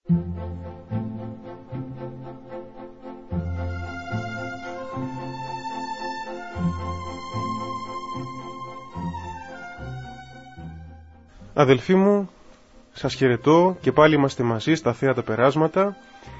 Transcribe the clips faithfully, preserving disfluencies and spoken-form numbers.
Αδελφοί μου, σας χαιρετώ και πάλι είμαστε μαζί στα Θεία τα Περάσματα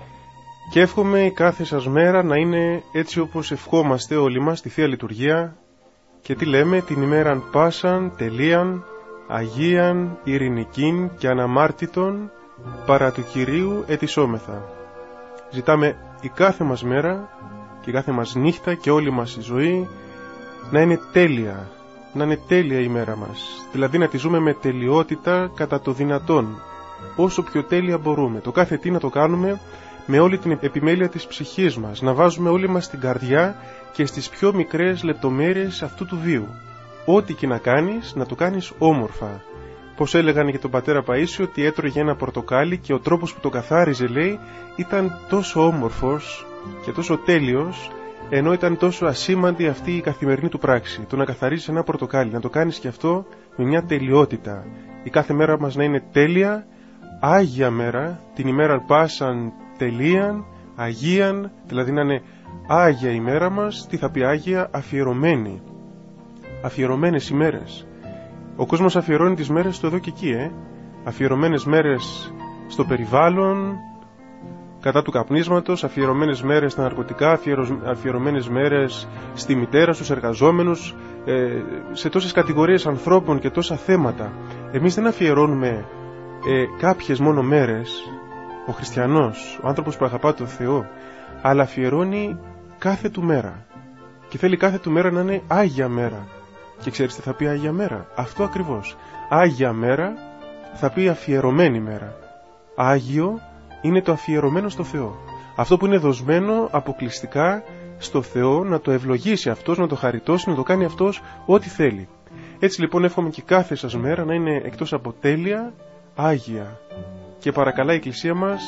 και εύχομαι η κάθε σας μέρα να είναι έτσι όπως ευχόμαστε όλοι μας στη Θεία Λειτουργία και τι λέμε, την ημέραν πάσαν, τελείαν, Αγίαν, ειρηνικήν και αναμάρτητον παρά του Κυρίου ετισόμεθα. Ζητάμε η κάθε μας μέρα και η κάθε μας νύχτα και όλη μας η ζωή να είναι τέλεια, να είναι τέλεια η μέρα μας, δηλαδή να τη ζούμε με τελειότητα κατά το δυνατόν, όσο πιο τέλεια μπορούμε, το κάθε τι να το κάνουμε με όλη την επιμέλεια της ψυχής μας, να βάζουμε όλοι μας την καρδιά και στις πιο μικρές λεπτομέρειες αυτού του βίου. Ό,τι και να κάνεις, να το κάνεις όμορφα. Πως έλεγαν και τον πατέρα Παΐσιο ότι έτρωγε ένα πορτοκάλι και ο τρόπος που το καθάριζε, λέει, ήταν τόσο όμορφος και τόσο τέλειος, ενώ ήταν τόσο ασήμαντη αυτή η καθημερινή του πράξη. Το να καθαρίζεις ένα πορτοκάλι, να το κάνεις και αυτό με μια τελειότητα. Η κάθε μέρα μας να είναι τέλεια, Άγια μέρα, την ημέρα πάσαν τελείαν, Αγίαν, δηλαδή να είναι Άγια η μέρα μας. Τι θα πει Άγια? Αφιερωμένη. Αφιερωμένες ημέρες. Ο κόσμος αφιερώνει τις μέρες στο εδώ και εκεί, ε. Αφιερωμένες μέρες στο περιβάλλον, κατά του καπνίσματος, αφιερωμένες μέρες στα ναρκωτικά, αφιερωμένες μέρες στη μητέρα, στους εργαζόμενους, ε, σε τόσες κατηγορίες ανθρώπων και τόσα θέματα. Εμείς δεν αφιερώνουμε ε, κάποιες μόνο μέρες, ο χριστιανός, ο άνθρωπος που αγαπά τον Θεό, αλλά αφιερώνει κάθε του μέρα. Και θέλει κάθε του μέρα να είναι Άγια μέρα. Και ξέρεις τι θα πει Άγια μέρα? Αυτό ακριβώς. Άγια μέρα θα πει αφιερωμένη μέρα. Άγιο είναι το αφιερωμένο στο Θεό. Αυτό που είναι δοσμένο αποκλειστικά στο Θεό, να το ευλογήσει Αυτός, να το χαριτώσει, να το κάνει Αυτός ό,τι θέλει. Έτσι λοιπόν εύχομαι και κάθε σας μέρα να είναι εκτός από τέλεια, Άγια. Και παρακαλά η Εκκλησία μας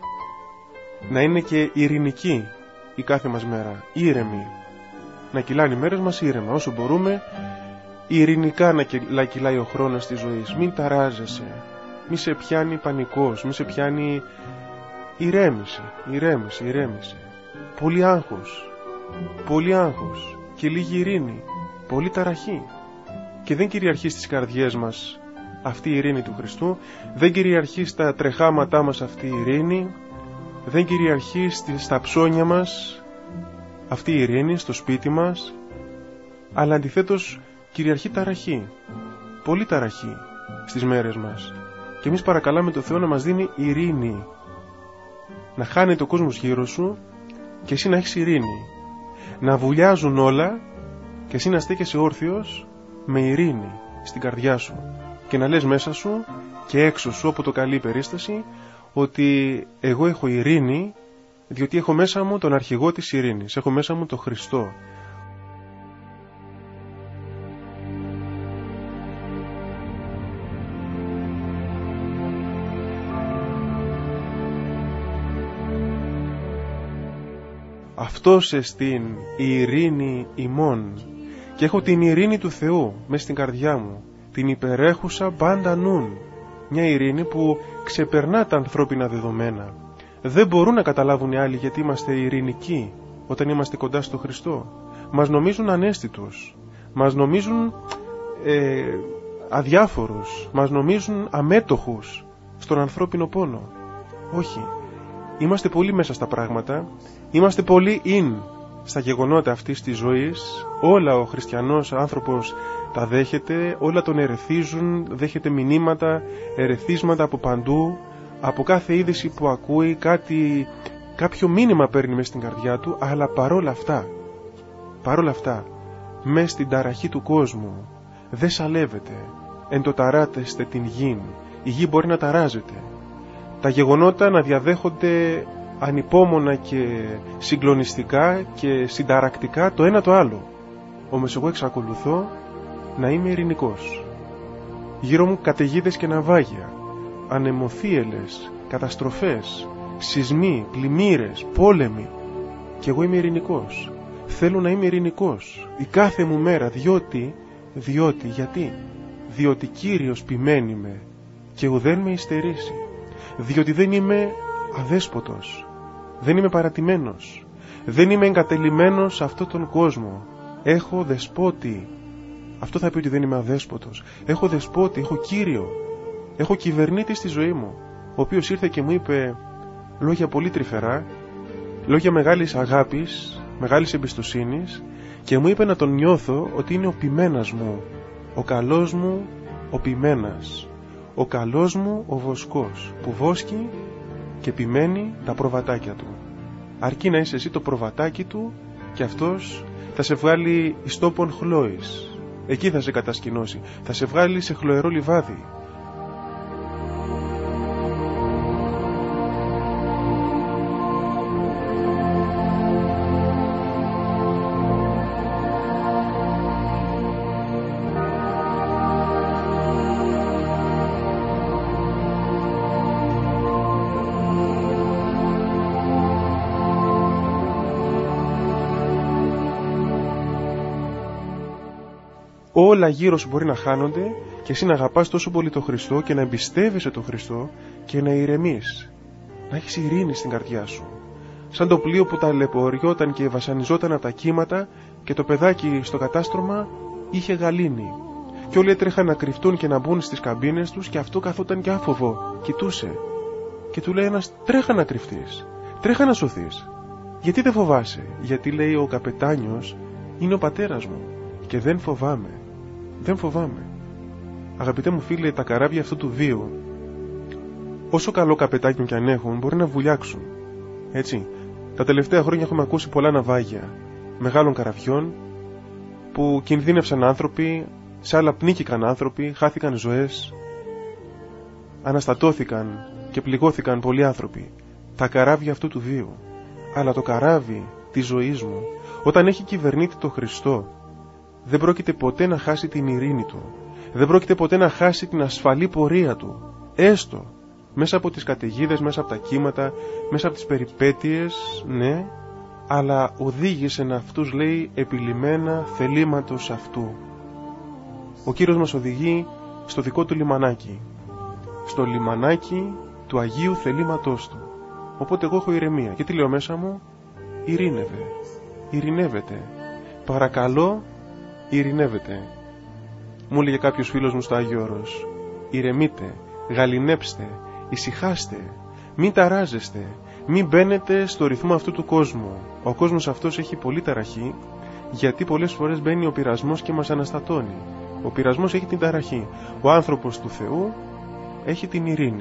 να είναι και ειρηνική η κάθε μας μέρα, ήρεμη. Να κυλάνε οι μέρες μας ήρεμα, όσο μπορούμε, ειρηνικά να κυλάει ο χρόνος της ζωής. Μην ταράζεσαι, μη σε πιάνει πανικός, μη σε πιάνει ηρέμηση, ηρέμηση, ηρέμηση. Πολύ άγχος, πολύ άγχος και λίγη ειρήνη, πολύ ταραχή. Και δεν κυριαρχεί στις καρδιές μας αυτή η ειρήνη του Χριστού, δεν κυριαρχεί στα τρεχάματά μας αυτή η ειρήνη, δεν κυριαρχεί στα ψώνια μας αυτή η ειρήνη, στο σπίτι μας, αλλά αντιθέτως κυριαρχεί ταραχή, πολύ ταραχή στις μέρες μας. Και εμείς παρακαλάμε τον Θεό να μας δίνει ειρήνη, να χάνεται ο κόσμος γύρω σου και εσύ να έχεις ειρήνη, να βουλιάζουν όλα και εσύ να στέκεσαι όρθιος με ειρήνη στην καρδιά σου και να λες μέσα σου και έξω σου από το καλή περίσταση ότι εγώ έχω ειρήνη, διότι έχω μέσα μου τον αρχηγό της ειρήνης, έχω μέσα μου τον Χριστό. Αυτός εστίν η ειρήνη ημών, και έχω την ειρήνη του Θεού μες στην καρδιά μου, την υπερέχουσα πάντα νουν. Μια ειρήνη που ξεπερνά τα ανθρώπινα δεδομένα. Δεν μπορούν να καταλάβουν οι άλλοι γιατί είμαστε ειρηνικοί όταν είμαστε κοντά στο Χριστό. Μας νομίζουν ανέστητους, μας νομίζουν ε, αδιάφορους, μας νομίζουν αμέτωχους στον ανθρώπινο πόνο. Όχι, είμαστε πολύ μέσα στα πράγματα, είμαστε πολύ in στα γεγονότα αυτής της ζωής. Όλα ο χριστιανός άνθρωπος τα δέχεται, όλα τον ερεθίζουν, δέχεται μηνύματα, ερεθίσματα από παντού, από κάθε είδηση που ακούει, κάτι, κάποιο μήνυμα παίρνει μες στην καρδιά του, αλλά παρόλα αυτά, παρόλα αυτά, μες στην ταραχή του κόσμου, δεν σαλεύεται, εν το ταράτεστε την γην, η γη μπορεί να ταράζεται, τα γεγονότα να διαδέχονται ανυπόμονα και συγκλονιστικά και συνταρακτικά το ένα το άλλο. Όμως εγώ εξακολουθώ να είμαι ειρηνικός. Γύρω μου καταιγίδες και ναυάγια, ανεμοθύελες, καταστροφές, σεισμοί, πλημμύρες, πόλεμοι, και εγώ είμαι ειρηνικός. Θέλω να είμαι ειρηνικός η κάθε μου μέρα, διότι, διότι, γιατί, διότι Κύριος ποιμένη με και ουδέν με υστερήσει. διότι δεν είμαι αδέσποτος, δεν είμαι παρατημένος, δεν είμαι εγκατελειμμένος σε αυτόν τον κόσμο. Έχω δεσπότη. Αυτό θα πει ότι δεν είμαι αδέσποτος. Έχω δεσπότη, έχω κύριο, έχω κυβερνήτη στη ζωή μου, ο οποίος ήρθε και μου είπε λόγια πολύ τρυφερά, λόγια μεγάλης αγάπης, μεγάλης εμπιστοσύνης, και μου είπε να τον νιώθω ότι είναι ο ποιμένας μου, ο καλός μου ο ποιμένας, ο καλός μου ο βοσκός, που βόσκει και ποιμένει τα προβατάκια του. Αρκεί να είσαι εσύ το προβατάκι του και αυτός θα σε βγάλει εις τόπον χλώης. Εκεί θα σε κατασκηνώσει, θα σε βγάλει σε χλωερό λιβάδι. Όλα γύρω σου μπορεί να χάνονται και εσύ να αγαπάς τόσο πολύ τον Χριστό και να εμπιστεύεσαι τον Χριστό και να ηρεμείς, να έχεις ειρήνη στην καρδιά σου. Σαν το πλοίο που ταλαιπωριόταν και βασανιζόταν από τα κύματα και το παιδάκι στο κατάστρωμα είχε γαλήνη. Και όλοι έτρεχαν να κρυφτούν και να μπουν στις καμπίνες τους και αυτό καθόταν και άφοβο, κοιτούσε. Και του λέει ένας, τρέχα να κρυφτείς, τρέχα να σωθείς. Γιατί δεν φοβάσαι? Γιατί, λέει, ο καπετάνιος είναι ο πατέρας μου και δεν φοβάμαι. Δεν φοβάμαι. Αγαπητέ μου φίλε, τα καράβια αυτού του βίου, όσο καλό καπετάνιο κι αν έχουν, μπορεί να βουλιάξουν. Έτσι, τα τελευταία χρόνια έχουμε ακούσει πολλά ναυάγια μεγάλων καραβιών που κινδύνευσαν άνθρωποι, σε άλλα πνίγηκαν άνθρωποι, χάθηκαν ζωές, αναστατώθηκαν και πληγώθηκαν πολλοί άνθρωποι. Τα καράβια αυτού του βίου. Αλλά το καράβι της ζωής μου, όταν έχει κυβερνήτη το Χριστό, δεν πρόκειται ποτέ να χάσει την ειρήνη του. Δεν πρόκειται ποτέ να χάσει την ασφαλή πορεία του. Έστω μέσα από τις καταιγίδες, μέσα από τα κύματα, μέσα από τις περιπέτειες, ναι, αλλά οδήγησε να αυτούς, λέει, επιλυμμένα θελήματος αυτού. Ο Κύριος μας οδηγεί στο δικό του λιμανάκι, στο λιμανάκι του Αγίου θελήματός του. Οπότε εγώ έχω ηρεμία. Και τι λέω μέσα μου? Ειρήνευε, ειρηνεύεται. Παρακαλώ, ειρηνεύεται. Μου έλεγε κάποιος φίλος μου στο Άγιο Όρος, ηρεμείτε, γαληνέψτε, ησυχάστε, μην ταράζεστε, μην μπαίνετε στο ρυθμό αυτού του κόσμου. Ο κόσμος αυτός έχει πολύ ταραχή, γιατί πολλές φορές μπαίνει ο πειρασμός και μας αναστατώνει. Ο πειρασμός έχει την ταραχή. Ο άνθρωπος του Θεού έχει την ειρήνη,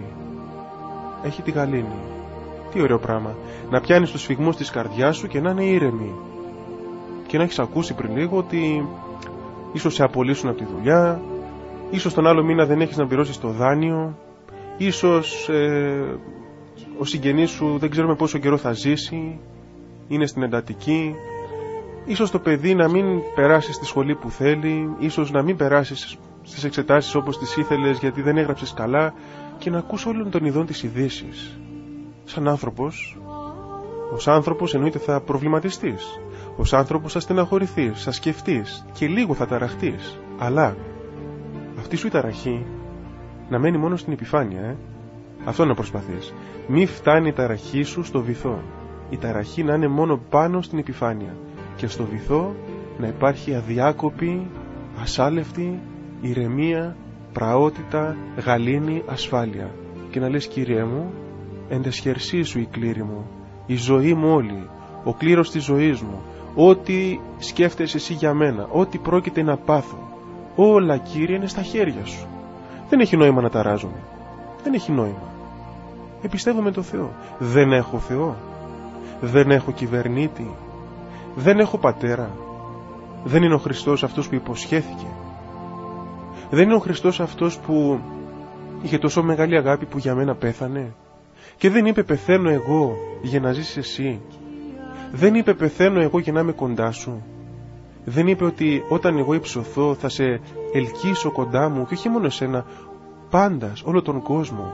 έχει τη γαλήνη. Τι ωραίο πράγμα, να πιάνεις τους σφυγμούς της καρδιάς σου και να είναι ήρεμη. Και να έχεις ακούσει πριν λίγο ότι ίσως σε απολύσουν από τη δουλειά, ίσως τον άλλο μήνα δεν έχεις να πληρώσεις το δάνειο, ίσως ε, ο συγγενής σου δεν ξέρουμε πόσο καιρό θα ζήσει, είναι στην εντατική, ίσως το παιδί να μην περάσει στη σχολή που θέλει, ίσως να μην περάσεις στις εξετάσεις όπως τις ήθελες γιατί δεν έγραψες καλά, και να ακούς όλων των ειδών τις ειδήσεις. Σαν άνθρωπος, ως άνθρωπος εννοείται θα προβληματιστείς, ως άνθρωπος θα στεναχωρηθείς, θα σκεφτείς και λίγο θα ταραχτείς, αλλά αυτή σου η ταραχή να μένει μόνο στην επιφάνεια, ε? Αυτό να προσπαθείς. Μη φτάνει η ταραχή σου στο βυθό. Η ταραχή να είναι μόνο πάνω στην επιφάνεια και στο βυθό να υπάρχει αδιάκοπη, ασάλευτη ηρεμία, πραότητα, γαλήνη, ασφάλεια. Και να λες, Κύριε μου, εντεσχερσή σου η κλήρη μου, η ζωή μου όλη, ο κλήρος της ζωής μου, ό,τι σκέφτεσαι εσύ για μένα, ό,τι πρόκειται να πάθω, όλα, Κύριε, είναι στα χέρια σου. Δεν έχει νόημα να ταράζομαι. Δεν έχει νόημα. Εμπιστεύομαι το Θεό. Δεν έχω Θεό. Δεν έχω κυβερνήτη. Δεν έχω πατέρα. Δεν είναι ο Χριστός αυτός που υποσχέθηκε. Δεν είναι ο Χριστός αυτός που είχε τόσο μεγάλη αγάπη που για μένα πέθανε. Και δεν είπε πεθαίνω εγώ για να ζήσεις εσύ. Δεν είπε πεθαίνω εγώ για να είμαι κοντά σου. Δεν είπε ότι όταν εγώ υψωθώ θα σε ελκύσω κοντά μου, και όχι μόνο εσένα, πάντας, όλο τον κόσμο.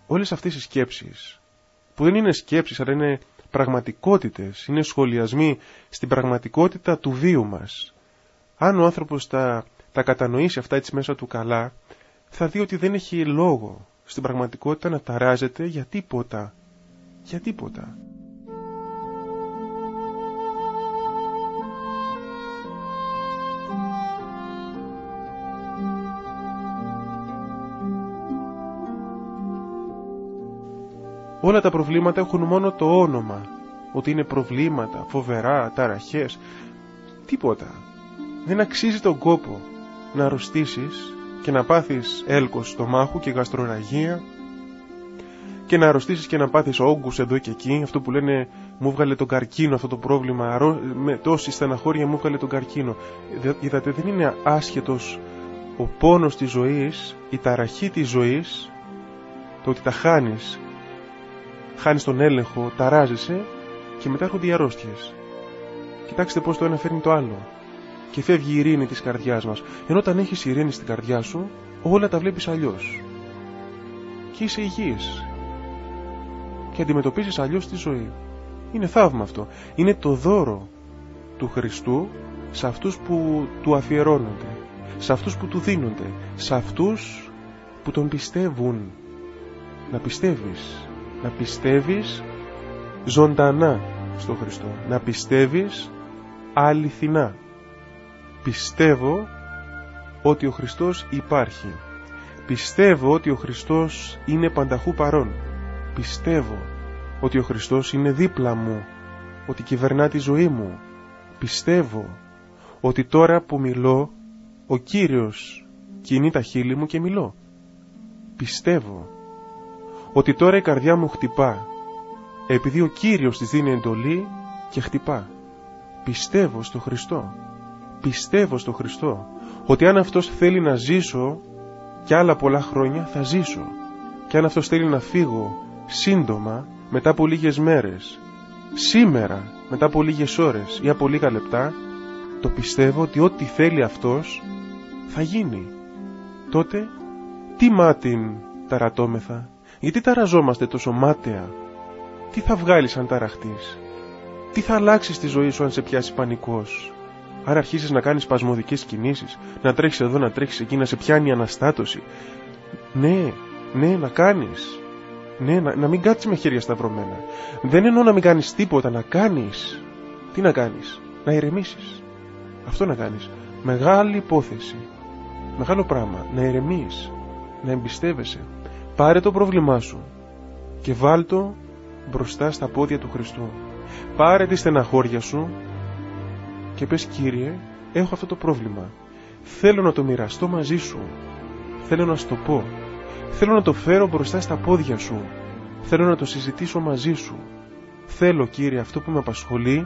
όλες αυτές οι σκέψεις, που δεν είναι σκέψεις αλλά είναι πραγματικότητες, είναι σχολιασμοί στην πραγματικότητα του βίου μας, αν ο άνθρωπος τα, τα κατανοήσει αυτά έτσι μέσα του καλά, θα δει ότι δεν έχει λόγο στην πραγματικότητα να ταράζεται για τίποτα. Για τίποτα. Όλα τα προβλήματα έχουν μόνο το όνομα, ότι είναι προβλήματα, φοβερά, ταραχές. Τίποτα. Δεν αξίζει τον κόπο να αρρωστήσεις και να πάθεις έλκος στομάχου και γαστροραγία και να αρρωστήσεις και να πάθεις όγκους εδώ και εκεί, αυτό που λένε μου βγάλε τον καρκίνο αυτό το πρόβλημα, με τόση στεναχώρια μου βγάλε τον καρκίνο. Είδατε, δεν είναι άσχετος ο πόνος της ζωής, η ταραχή της ζωής, το ότι τα χάνεις, χάνεις τον έλεγχο, ταράζεσαι και μετά έρχονται οι αρρώστιες. Κοιτάξτε πως το ένα φέρνει το άλλο και φεύγει η ειρήνη της καρδιάς μας. Ενώ όταν έχεις ειρήνη στην καρδιά σου, όλα τα βλέπεις αλλιώς και είσαι υγιής και αντιμετωπίζεις αλλιώς τη ζωή. Είναι θαύμα αυτό. Είναι το δώρο του Χριστού σε αυτούς που του αφιερώνονται, σε αυτούς που του δίνονται, σε αυτούς που τον πιστεύουν. Να πιστεύεις, να πιστεύεις ζωντανά στο Χριστό, να πιστεύεις αληθινά. Πιστεύω ότι ο Χριστός υπάρχει. Πιστεύω ότι ο Χριστός είναι πανταχού παρών. Πιστεύω ότι ο Χριστός είναι δίπλα μου, ότι κυβερνά τη ζωή μου. Πιστεύω ότι τώρα που μιλώ, ο Κύριος κινεί τα χείλη μου και μιλώ. Πιστεύω ότι τώρα η καρδιά μου χτυπά, επειδή ο Κύριος της δίνει εντολή και χτυπά. Πιστεύω στο Χριστό. Πιστεύω στο Χριστό, ότι αν Αυτός θέλει να ζήσω και άλλα πολλά χρόνια θα ζήσω, και αν Αυτός θέλει να φύγω σύντομα, μετά από λίγες μέρες, σήμερα, μετά από λίγες ώρες ή από λίγα λεπτά, το πιστεύω ότι ό,τι θέλει Αυτός θα γίνει. Τότε τι μάτιν ταρατώμεθα, γιατί ταραζόμαστε τόσο μάταια? Τι θα βγάλεις αν ταραχτείς? Τι θα αλλάξει στη ζωή σου αν σε πιάσει πανικός? Αν αρχίσεις να κάνεις σπασμωδικές κινήσεις, να τρέχεις εδώ, να τρέχεις εκεί, να σε πιάνει η αναστάτωση. Ναι, ναι, να κάνεις. Ναι, να, να μην κάτσεις με χέρια σταυρωμένα. Δεν εννοώ να μην κάνεις τίποτα, να κάνεις. Τι να κάνεις? Να ηρεμήσεις. Αυτό να κάνεις. Μεγάλη υπόθεση. Μεγάλο πράγμα. Να ηρεμείς. Να εμπιστεύεσαι. Πάρε το πρόβλημά σου και βάλ το μπροστά στα πόδια του Χριστού. Πάρε τη στεναχώρια σου και πες, Κύριε, έχω αυτό το πρόβλημα. Θέλω να το μοιραστώ μαζί σου. Θέλω να σου το πω. Θέλω να το φέρω μπροστά στα πόδια σου. Θέλω να το συζητήσω μαζί σου. Θέλω, Κύριε, αυτό που με απασχολεί,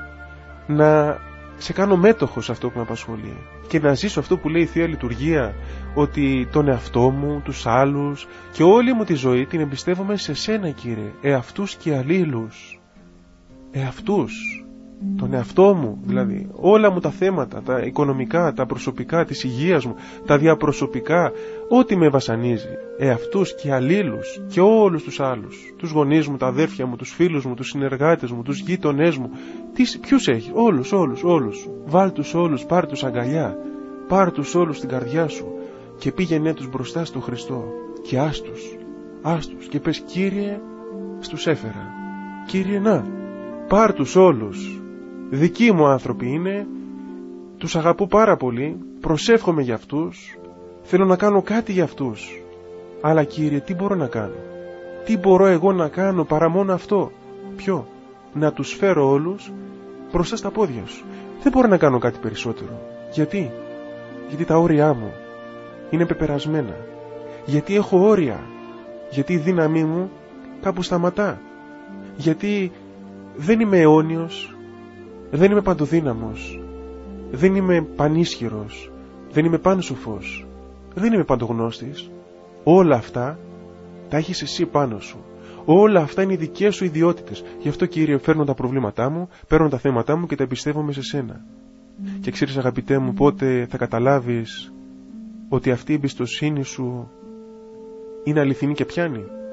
να σε κάνω μέτοχο σε αυτό που με απασχολεί και να ζήσω αυτό που λέει η Θεία Λειτουργία, ότι τον εαυτό μου, τους άλλους και όλη μου τη ζωή την εμπιστεύομαι σε σένα, Κύριε, εαυτούς και αλλήλους. Εαυτούς, τον εαυτό μου δηλαδή, όλα μου τα θέματα, τα οικονομικά, τα προσωπικά, της υγείας μου, τα διαπροσωπικά, ό,τι με βασανίζει, εαυτούς και αλλήλους και όλους τους άλλους, τους γονείς μου, τα αδέρφια μου, τους φίλους μου, τους συνεργάτες μου, τους γείτονές μου. Τι, ποιους έχει? Όλους, όλους, όλους. Βάλ τους όλους, πάρ τους αγκαλιά, πάρ τους όλους στην καρδιά σου και πήγαινε τους μπροστά στο Χριστό και άστους, άστους και πες, Κύριε, στους έφερα. Κύριε, να, πάρ τους όλους. Δικοί μου άνθρωποι είναι, τους αγαπώ πάρα πολύ, προσεύχομαι για αυτούς, θέλω να κάνω κάτι για αυτούς. Αλλά, Κύριε, τι μπορώ να κάνω? Τι μπορώ εγώ να κάνω παρά μόνο αυτό? Ποιο? Να τους φέρω όλους μπροστά στα πόδια σου. Δεν μπορώ να κάνω κάτι περισσότερο. Γιατί? Γιατί τα όρια μου είναι πεπερασμένα. Γιατί έχω όρια. Γιατί η δύναμή μου κάπου σταματά. Γιατί δεν είμαι αιώνιος. Δεν είμαι παντοδύναμος. Δεν είμαι πανίσχυρος. Δεν είμαι πάνσοφος. Δεν είμαι παντογνώστης. Όλα αυτά τα έχεις εσύ πάνω σου. Όλα αυτά είναι οι δικές σου ιδιότητες. Γι' αυτό, Κύριε, φέρνω τα προβλήματά μου, παίρνω τα θέματά μου και τα εμπιστεύομαι σε σένα. Mm. Και ξέρεις, αγαπητέ μου, πότε θα καταλάβεις ότι αυτή η εμπιστοσύνη σου είναι αληθινή και πιάνει?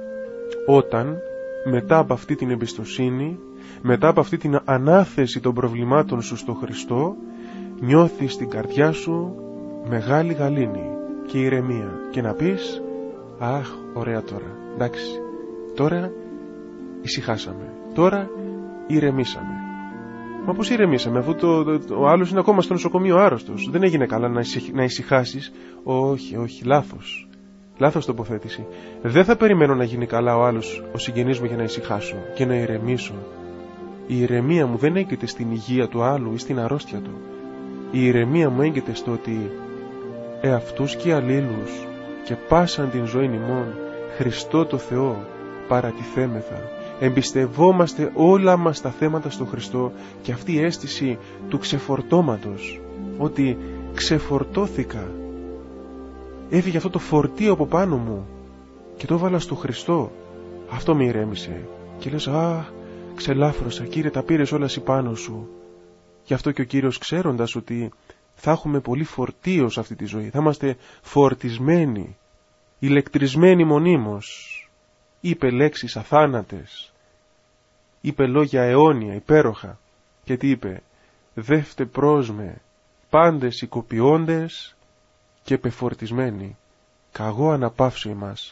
όταν μετά από αυτή την εμπιστοσύνη, μετά από αυτή την ανάθεση των προβλημάτων σου στο Χριστό, νιώθεις στην καρδιά σου μεγάλη γαλήνη και ηρεμία και να πεις, αχ, ωραία τώρα, εντάξει, τώρα ησυχάσαμε, τώρα ηρεμήσαμε. Μα πώς ηρεμήσαμε, αφού το, το, ο άλλος είναι ακόμα στο νοσοκομείο άρρωστος, δεν έγινε καλά να, ησυχ, να ησυχάσεις? Όχι, όχι, λάθος. Λάθος τοποθέτηση. Δεν θα περιμένω να γίνει καλά ο άλλος, ο συγγενής μου, για να ησυχάσω και να ηρεμήσω. Η ηρεμία μου δεν έγκυται στην υγεία του άλλου ή στην αρρώστια του. Η ηρεμία μου έγκυται στο ότι εαυτούς και αλλήλους και πάσαν την ζωή ημών Χριστό το Θεό παρατηθέμεθα. Εμπιστευόμαστε όλα μας τα θέματα στο Χριστό, και αυτή η αίσθηση του ξεφορτώματος, ότι ξεφορτώθηκα, έφυγε αυτό το φορτίο από πάνω μου και το έβαλα στο Χριστό, αυτό με ηρέμησε. Και λες, α, ξελάφρωσα, Κύριε, τα πήρες όλα εσύ πάνω σου. Γι' αυτό και ο Κύριος, ξέροντας ότι θα έχουμε πολύ φορτίο σε αυτή τη ζωή, θα είμαστε φορτισμένοι, ηλεκτρισμένοι μονίμως, είπε λέξεις αθάνατες, είπε λόγια αιώνια, υπέροχα. Και τι είπε? Δεύτε προς με πάντες οικοποιώντες και πεφορτισμένοι, καγώ αναπαύσου ημάς.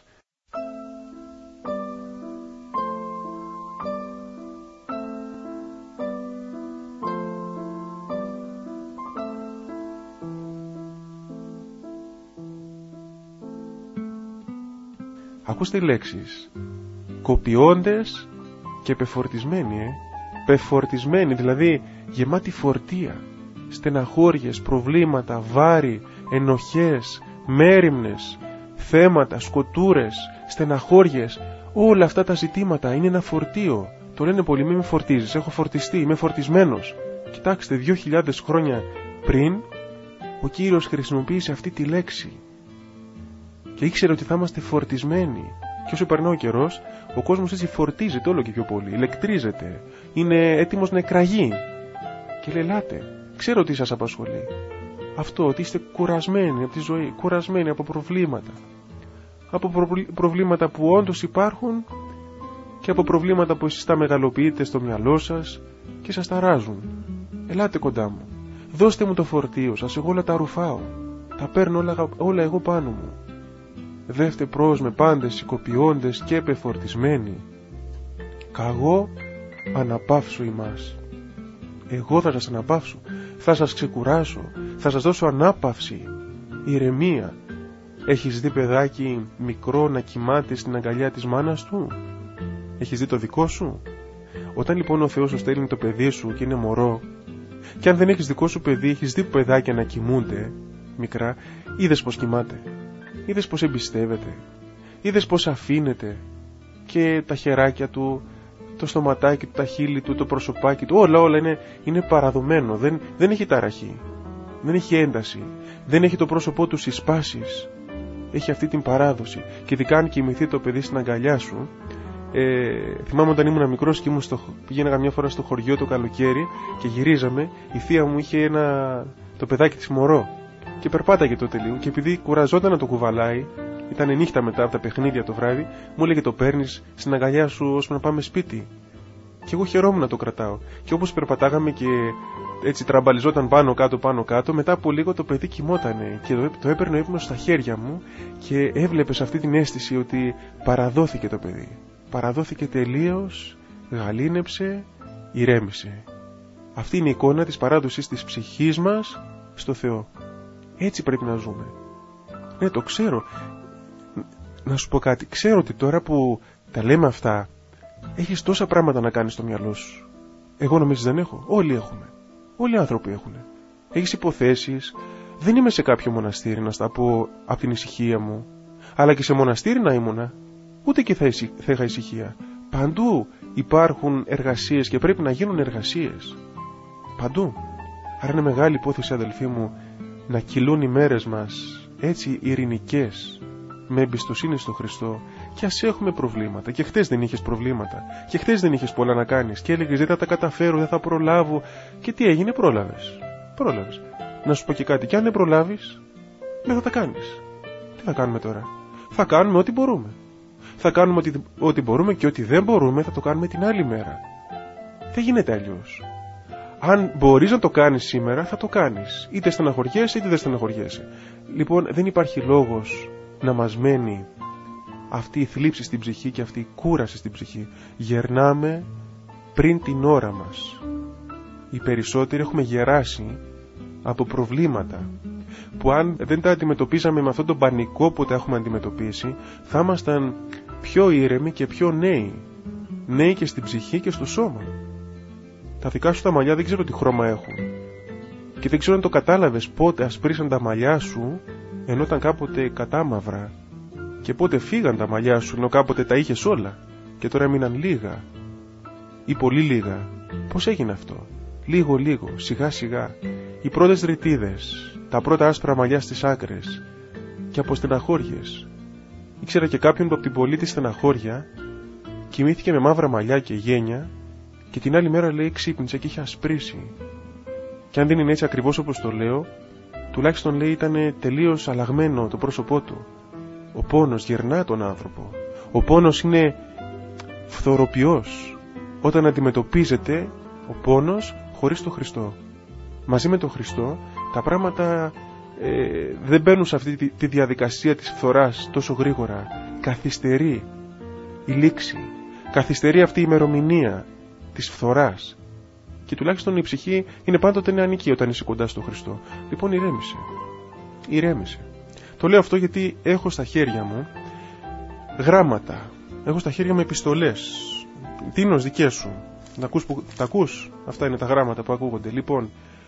Ακούστε λέξεις, κοπιώντες και πεφορτισμένοι, ε? πεφορτισμένοι, δηλαδή γεμάτη φορτία, στεναχώριες, προβλήματα, βάρη, ενοχές, μέριμνες, θέματα, σκοτούρες, στεναχώριες, όλα αυτά τα ζητήματα είναι ένα φορτίο. Το λένε πολλοί, μη με φορτίζεις, έχω φορτιστεί, είμαι φορτισμένος. Κοιτάξτε, δύο χιλιάδες χρόνια πριν ο Κύριος χρησιμοποίησε αυτή τη λέξη και ήξερε ότι θα είμαστε φορτισμένοι. Και όσο περνά ο καιρός, ο κόσμος έτσι φορτίζεται όλο και πιο πολύ, ηλεκτρίζεται, είναι έτοιμος να εκραγεί. Και λέει, ελάτε, ξέρω τι σας απασχολεί. Αυτό, ότι είστε κουρασμένοι από τη ζωή, κουρασμένοι από προβλήματα. Από προ- προβλήματα που όντως υπάρχουν και από προβλήματα που εσείς τα μεγαλοποιείτε στο μυαλό σας και σας ταράζουν. Ελάτε κοντά μου, δώστε μου το φορτίο σας, εγώ όλα τα ρουφάω, τα παίρνω όλα, όλα εγώ πάνω μου. Δεύτε προς με πάντες οικοποιώντες και πεφορτισμένοι, καγώ αναπαύσου ημάς. Εγώ θα σας αναπαύσω, θα σας ξεκουράσω, θα σας δώσω ανάπαυση, ηρεμία. Έχεις δει παιδάκι μικρό να κοιμάται στην αγκαλιά της μάνας του? Έχεις δει το δικό σου? Όταν λοιπόν ο Θεός σου στέλνει το παιδί σου και είναι μωρό, και αν δεν έχεις δικό σου παιδί, έχεις δει παιδάκια να κοιμούνται μικρά, είδες πως κοιμάται, είδες πως εμπιστεύεται, είδες πως αφήνεται, και τα χεράκια του, το στοματάκι του, τα χείλη του, το προσωπάκι του, όλα όλα είναι, είναι παραδομένο, δεν, δεν έχει ταραχή, δεν έχει ένταση, δεν έχει το πρόσωπό του συσπάσεις, έχει αυτή την παράδοση. Και ειδικά αν κοιμηθεί το παιδί στην αγκαλιά σου, ε, θυμάμαι όταν ήμουν μικρός και ήμουν στο, πήγαινα μια φορά στο χωριό το καλοκαίρι και γυρίζαμε, η θεία μου είχε ένα, το παιδάκι της μωρό και περπάταγε τότε λίγο, και επειδή κουραζόταν να το κουβαλάει, ήταν νύχτα μετά από τα παιχνίδια το βράδυ, μου έλεγε, το παίρνεις στην αγκαλιά σου ώσπου να πάμε σπίτι. Και εγώ χαιρόμουν να το κρατάω. Και όπως περπατάγαμε και έτσι τραμπαλιζόταν πάνω κάτω πάνω κάτω, μετά από λίγο το παιδί κοιμότανε και το, το έπαιρνε ο ύπνος στα χέρια μου και έβλεπες αυτή την αίσθηση ότι παραδόθηκε το παιδί. Παραδόθηκε τελείως, γαλήνεψε, ηρέμησε. Αυτή είναι η εικόνα της παράδοσης της ψυχής μας στο Θεό. Έτσι πρέπει να ζούμε. Ναι, το ξέρω. Να σου πω κάτι. Ξέρω ότι τώρα που τα λέμε αυτά, έχεις τόσα πράγματα να κάνεις στο μυαλό σου. Εγώ νομίζεις δεν έχω? Όλοι έχουμε. Όλοι οι άνθρωποι έχουν. Έχεις υποθέσεις. Δεν είμαι σε κάποιο μοναστήρι να στα πω από την ησυχία μου. Αλλά και σε μοναστήρι να ήμουνα, ούτε και θα, ησυχ... θα είχα ησυχία. Παντού υπάρχουν εργασίες και πρέπει να γίνουν εργασίες. Παντού. Άρα είναι μεγάλη υπόθεση, αδελφοί μου, να κυλούν οι μέρες μας έτσι ειρηνικές, με εμπιστοσύνη στο Χριστό. Και ας έχουμε προβλήματα. Και χτες δεν είχες προβλήματα. Και χτες δεν είχες πολλά να κάνεις. Και έλεγες, δεν θα τα καταφέρω, δεν θα προλάβω. Και τι έγινε? Πρόλαβες. Πρόλαβες. Να σου πω και κάτι. Και αν δεν προλάβεις, δεν θα τα κάνεις. Τι θα κάνουμε τώρα? Θα κάνουμε ό,τι μπορούμε. θα κάνουμε ό,τι, ό,τι μπορούμε και ό,τι δεν μπορούμε θα το κάνουμε την άλλη μέρα. Δεν γίνεται αλλιώς. Αν μπορείς να το κάνεις σήμερα, θα το κάνεις. Είτε στεναχωριέσαι είτε δεν στεναχωριέσαι. Λοιπόν, δεν υπάρχει λόγος να μας μένει αυτή η θλίψη στην ψυχή και αυτή η κούραση στην ψυχή. Γερνάμε πριν την ώρα μας. Οι περισσότεροι έχουμε γεράσει από προβλήματα που αν δεν τα αντιμετωπίζαμε με αυτόν τον πανικό που τα έχουμε αντιμετωπίσει, θα ήμασταν πιο ήρεμοι και πιο νέοι. Νέοι και στην ψυχή και στο σώμα. Τα δικά σου τα μαλλιά δεν ξέρω τι χρώμα έχουν. Και δεν ξέρω αν το κατάλαβες πότε ασπρίσαν τα μαλλιά σου ενώ ήταν κάποτε κατάμαυρα. Και πότε φύγαν τα μαλλιά σου ενώ κάποτε τα είχες όλα και τώρα έμειναν λίγα ή πολύ λίγα. Πώς έγινε αυτό? Λίγο λίγο, σιγά σιγά. Οι πρώτες ρητίδες, τα πρώτα άσπρα μαλλιά στις άκρες και από στεναχώριες. Ήξερα και κάποιον που από την πολύ τη στεναχώρια κοιμήθηκε με μαύρα μαλλιά και γένια και την άλλη μέρα, λέει, ξύπνησε και είχε ασπρίσει. Και αν δεν είναι έτσι ακριβώς όπως το λέω, τουλάχιστον, λέει, ήταν τελείως αλλαγμένο το πρόσωπό του. Ο πόνος γερνά τον άνθρωπο. Ο πόνος είναι φθοροποιός όταν αντιμετωπίζεται ο πόνος χωρίς τον Χριστό. Μαζί με τον Χριστό τα πράγματα ε, δεν μπαίνουν σε αυτή τη, τη διαδικασία της φθοράς τόσο γρήγορα. Καθυστερεί η λήξη, καθυστερεί αυτή η ημερομηνία της φθοράς. Και τουλάχιστον η ψυχή είναι πάντοτε νεανική όταν είσαι κοντά στον Χριστό. Λοιπόν, ηρέμησε. Ηρέμησε. Το λέω αυτό γιατί έχω στα χέρια μου γράμματα. Έχω στα χέρια μου επιστολές. Τίνος, δικές σου. Τα ακούς, που, τα ακούς? Αυτά είναι τα γράμματα που ακούγονται. Λοιπόν,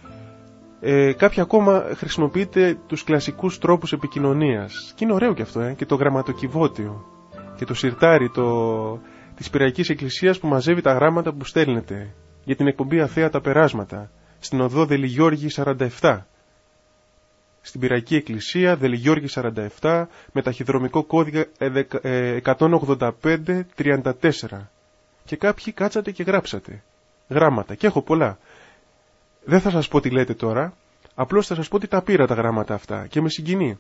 ε, κάποιοι ακόμα χρησιμοποιείτε τους κλασικούς τρόπους επικοινωνίας. Και είναι ωραίο και αυτό, ε, και το γραμματοκιβώτιο. Και το σιρτάρι το, της Πειραϊκής Εκκλησίας που μαζεύει τα γράμματα που στέλνετε για την εκπομπή Αθέα Περάσματα. Στην οδό Δελιγιώργη σαράντα επτά. Στην Πειραϊκή Εκκλησία, Δελιγιώργη σαράντα επτά, με ταχυδρομικό κώδικα εκατόν ογδόντα πέντε τριάντα τέσσερα. Και κάποιοι κάτσατε και γράψατε γράμματα. Και έχω πολλά. Δεν θα σας πω τι λέτε τώρα, απλώς θα σας πω τι τα πήρα τα γράμματα αυτά και με συγκινεί.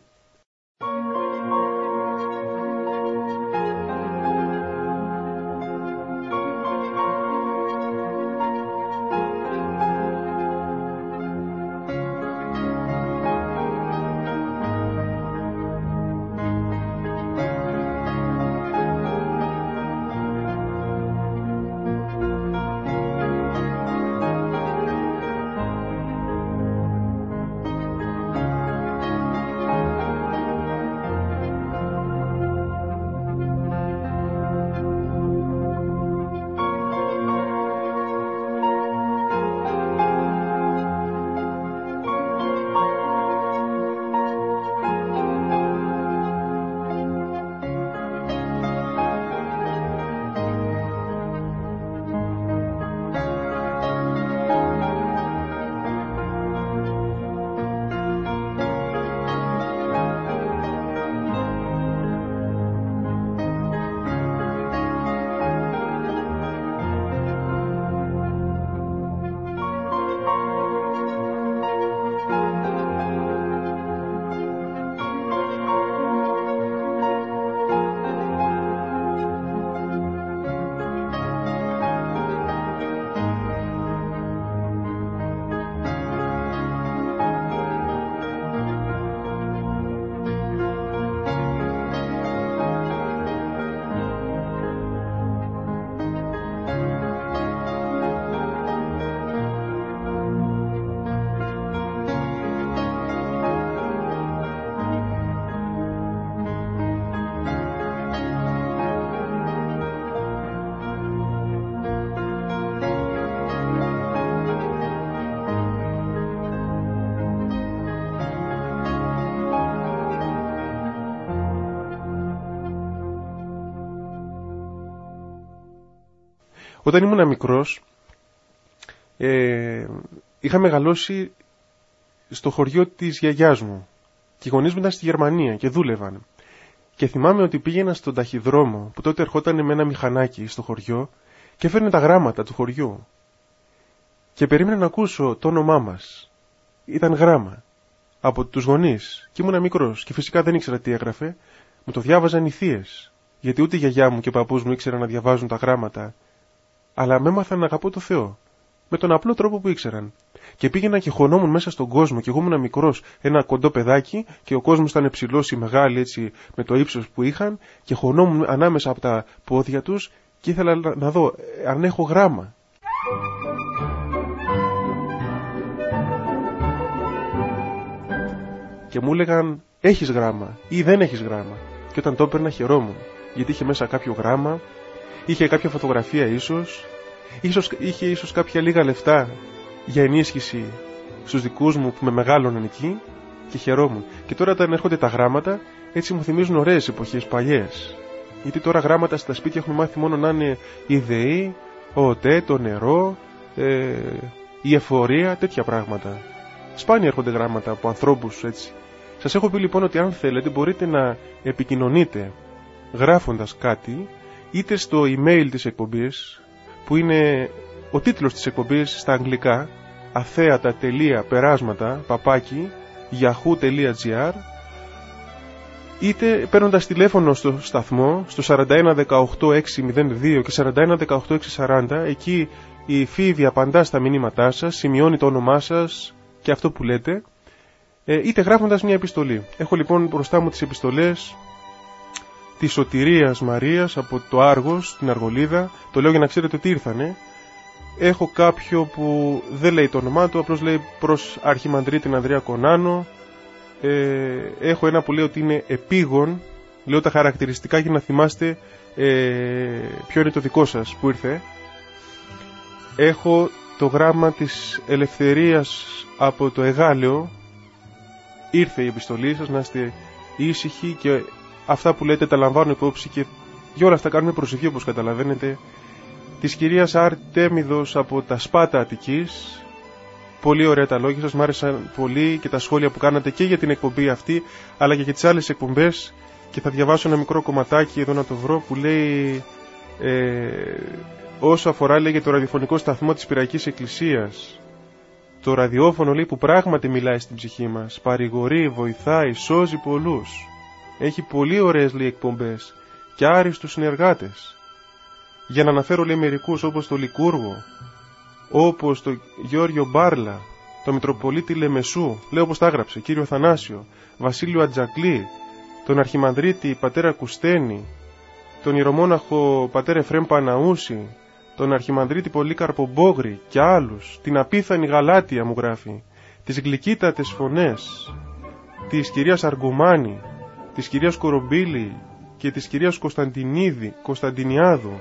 Όταν ήμουν μικρός, ε, είχα μεγαλώσει στο χωριό της γιαγιάς μου και οι γονείς μου ήταν στη Γερμανία και δούλευαν. Και θυμάμαι ότι πήγαινα στον ταχυδρόμο που τότε ερχόταν με ένα μηχανάκι στο χωριό και έφερνε τα γράμματα του χωριού. Και περίμενα να ακούσω το όνομά μας. Ήταν γράμμα από τους γονείς και ήμουν μικρός και φυσικά δεν ήξερα τι έγραφε. Μου το διάβαζαν οι θείες. γιατί ούτε η γιαγιά μου και ο παππούς μου ήξεραν να διαβάζουν τα γράμματα, αλλά με έμαθαν να αγαπώ το Θεό, με τον απλό τρόπο που ήξεραν. Και πήγαινα και χωνόμουν μέσα στον κόσμο, και εγώ ήμουν μικρός, ένα κοντό παιδάκι, και ο κόσμος ήταν ψηλός ή μεγάλοι, έτσι, με το ύψος που είχαν, και χωνόμουν ανάμεσα από τα πόδια τους και ήθελα να δω αν έχω γράμμα. Και μου έλεγαν έχεις γράμμα ή δεν έχεις γράμμα. Και όταν το έπαιρνα χαιρόμουν, γιατί είχε μέσα κάποιο γράμμα, είχε κάποια φωτογραφία ίσως, ίσως είχε ίσως κάποια λίγα λεφτά για ενίσχυση στους δικούς μου που με μεγάλωναν εκεί, και χαιρόμουν. Και τώρα όταν έρχονται τα γράμματα, έτσι μου θυμίζουν ωραίες εποχές παλιές. Γιατί τώρα γράμματα στα σπίτια έχουμε μάθει μόνο να είναι η ΔΕΗ, ο ΟΤΕ, το νερό, ε, η εφορία, τέτοια πράγματα. Σπάνια έρχονται γράμματα από ανθρώπους έτσι. Σας έχω πει λοιπόν ότι αν θέλετε μπορείτε να επικοινωνείτε γράφοντας κάτι, είτε στο email της εκπομπής, που είναι ο τίτλος της εκπομπής στα αγγλικά, αθέατα.περάσματα παπάκι yahoo.gr, είτε παίρνοντας τηλέφωνο στο σταθμό στο σαράντα ένα δεκαοκτώ εξακόσια δύο και σαράντα ένα δεκαοκτώ εξακόσια σαράντα. Εκεί η Φίβη απαντά στα μηνύματά σας, σημειώνει το όνομά σας και αυτό που λέτε, είτε γράφοντας μια επιστολή. Έχω λοιπόν μπροστά μου τις επιστολές της Σωτηρίας Μαρίας από το Άργος, την Αργολίδα. Το λέω για να ξέρετε ότι ήρθανε. Έχω κάποιο που δεν λέει το όνομά του, απλώς λέει προς Αρχιμανδρίτη Ανδρέα Κονάνο. Ε, έχω ένα που λέει ότι είναι επίγον. Λέω τα χαρακτηριστικά για να θυμάστε ε, ποιο είναι το δικό σας που ήρθε. Έχω το γράμμα της Ελευθερίας από το Εγάλεο. Ήρθε η επιστολή σας, να είστε ήσυχοι και αυτά που λέτε τα λαμβάνω υπόψη, και για όλα αυτά κάνουμε προσευχή όπως καταλαβαίνετε. Της κυρίας Αρτέμιδος από τα Σπάτα Αττικής. Πολύ ωραία τα λόγια σας, μ' άρεσαν πολύ και τα σχόλια που κάνατε και για την εκπομπή αυτή αλλά και για τις άλλες εκπομπές. Και θα διαβάσω ένα μικρό κομματάκι εδώ να το βρω που λέει ε, όσο αφορά λέει για το ραδιοφωνικό σταθμό της Πυριακής Εκκλησίας. Το ραδιόφωνο λέει που πράγματι μιλάει στην ψυχή μας, παρηγορεί, βοηθάει, σώζει πολλούς. Έχει πολύ ωραίες λέει εκπομπές και άριστους συνεργάτες. Για να αναφέρω λέει μερικούς, όπως το Λικούργο, όπως το Γιώργιο Μπάρλα, το Μητροπολίτη Λεμεσού, λέω όπως τα έγραψε, κύριο Θανάσιο, Βασίλειο Ατζακλή, τον Αρχιμανδρίτη πατέρα Κουστένη, τον Ιερομόναχο πατέρα Εφρέμ Παναούση, τον Αρχιμανδρίτη Πολύκαρπο Μπόγρη και άλλους, την απίθανη Γαλάτια μου γράφει, τις γλυκύτατες φωνές της κυρίας Αργουμάνη, της κυρίας Κορομπίλη και της κυρίας Κωνσταντινίδη, Κωνσταντινιάδου.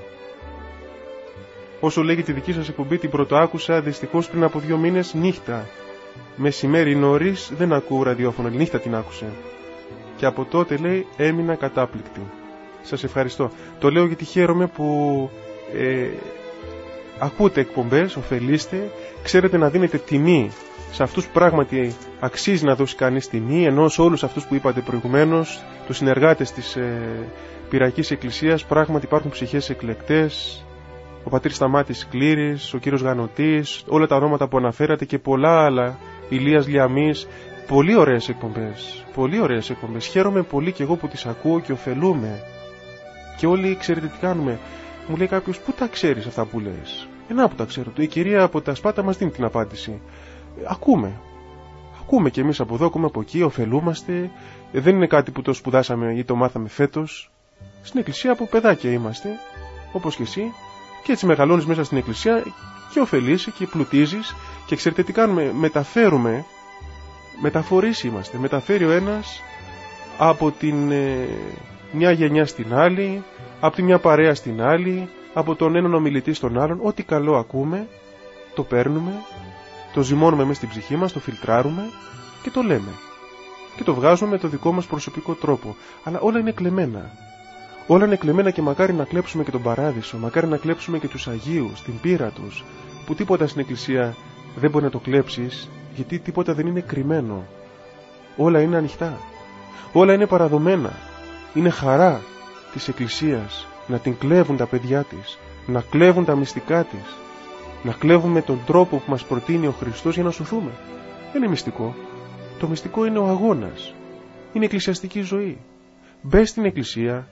Όσο λέγει τη δική σας εκπομπή την πρωτοάκουσα δυστυχώς πριν από δύο μήνες νύχτα. Μεσημέρι νωρίς δεν ακούω ραδιόφωνο, νύχτα την άκουσε. Και από τότε λέει έμεινα κατάπληκτη. Σας ευχαριστώ. Το λέω γιατί χαίρομαι που ε, ακούτε εκπομπές, ωφελείστε, ξέρετε να δίνετε τιμή σε αυτούς που πράγματι αξίζει να δώσει κανείς τιμή, ενώ σε όλους αυτούς που είπατε προηγουμένως, τους συνεργάτες της ε, Πυριακής Εκκλησίας, πράγματι υπάρχουν ψυχές εκλεκτές. Ο πατήρ Σταμάτης Κλήρης, ο κύριος Γανωτής, όλα τα ονόματα που αναφέρατε και πολλά άλλα, Ηλίας Λιαμής, πολύ ωραίες εκπομπές, πολύ ωραίες εκπομπές. Χαίρομαι πολύ και εγώ που τις ακούω και ωφελούμε. Και όλοι ξέρετε τι κάνουμε. Μου λέει κάποιος, πού τα ξέρεις αυτά που λες? Ε, να που τα ξέρω. Η κυρία από τα Σπάτα μας δίνει την απάντηση. Ε, ακούμε. Ακούμε κι εμείς από εδώ, ακούμε από εκεί, ωφελούμαστε. Ε, δεν είναι κάτι που το σπουδάσαμε ή το μάθαμε φέτος. Στην εκκλησία από παιδάκια είμαστε, όπως και εσύ. Και έτσι μεγαλώνεις μέσα στην εκκλησία και ωφελείσαι και πλουτίζεις. Και ξέρετε τι κάνουμε? Μεταφέρουμε, μεταφορείς είμαστε. Μεταφέρει ο ένας από την ε, μια γενιά στην άλλη, από τη μια παρέα στην άλλη, από τον έναν ομιλητή στον άλλον. Ό,τι καλό ακούμε, το παίρνουμε, το ζυμώνουμε μέσα στην ψυχή μας, το φιλτράρουμε και το λέμε. Και το βγάζουμε με το δικό μας προσωπικό τρόπο. Αλλά όλα είναι κλεμμένα. Όλα είναι κλεμμένα και μακάρι να κλέψουμε και τον παράδεισο, μακάρι να κλέψουμε και τους Αγίους, την πείρα τους, που τίποτα στην εκκλησία δεν μπορεί να το κλέψεις, γιατί τίποτα δεν είναι κρυμμένο. Όλα είναι ανοιχτά. Όλα είναι παραδομένα. Είναι χαρά της εκκλησίας να την κλέβουν τα παιδιά της, να κλέβουν τα μυστικά της, να κλέβουμε τον τρόπο που μας προτείνει ο Χριστός για να σωθούμε. Δεν είναι μυστικό. Το μυστικό είναι ο αγώνας. Είναι εκκλησιαστική ζωή. Μπες στην εκκλησία,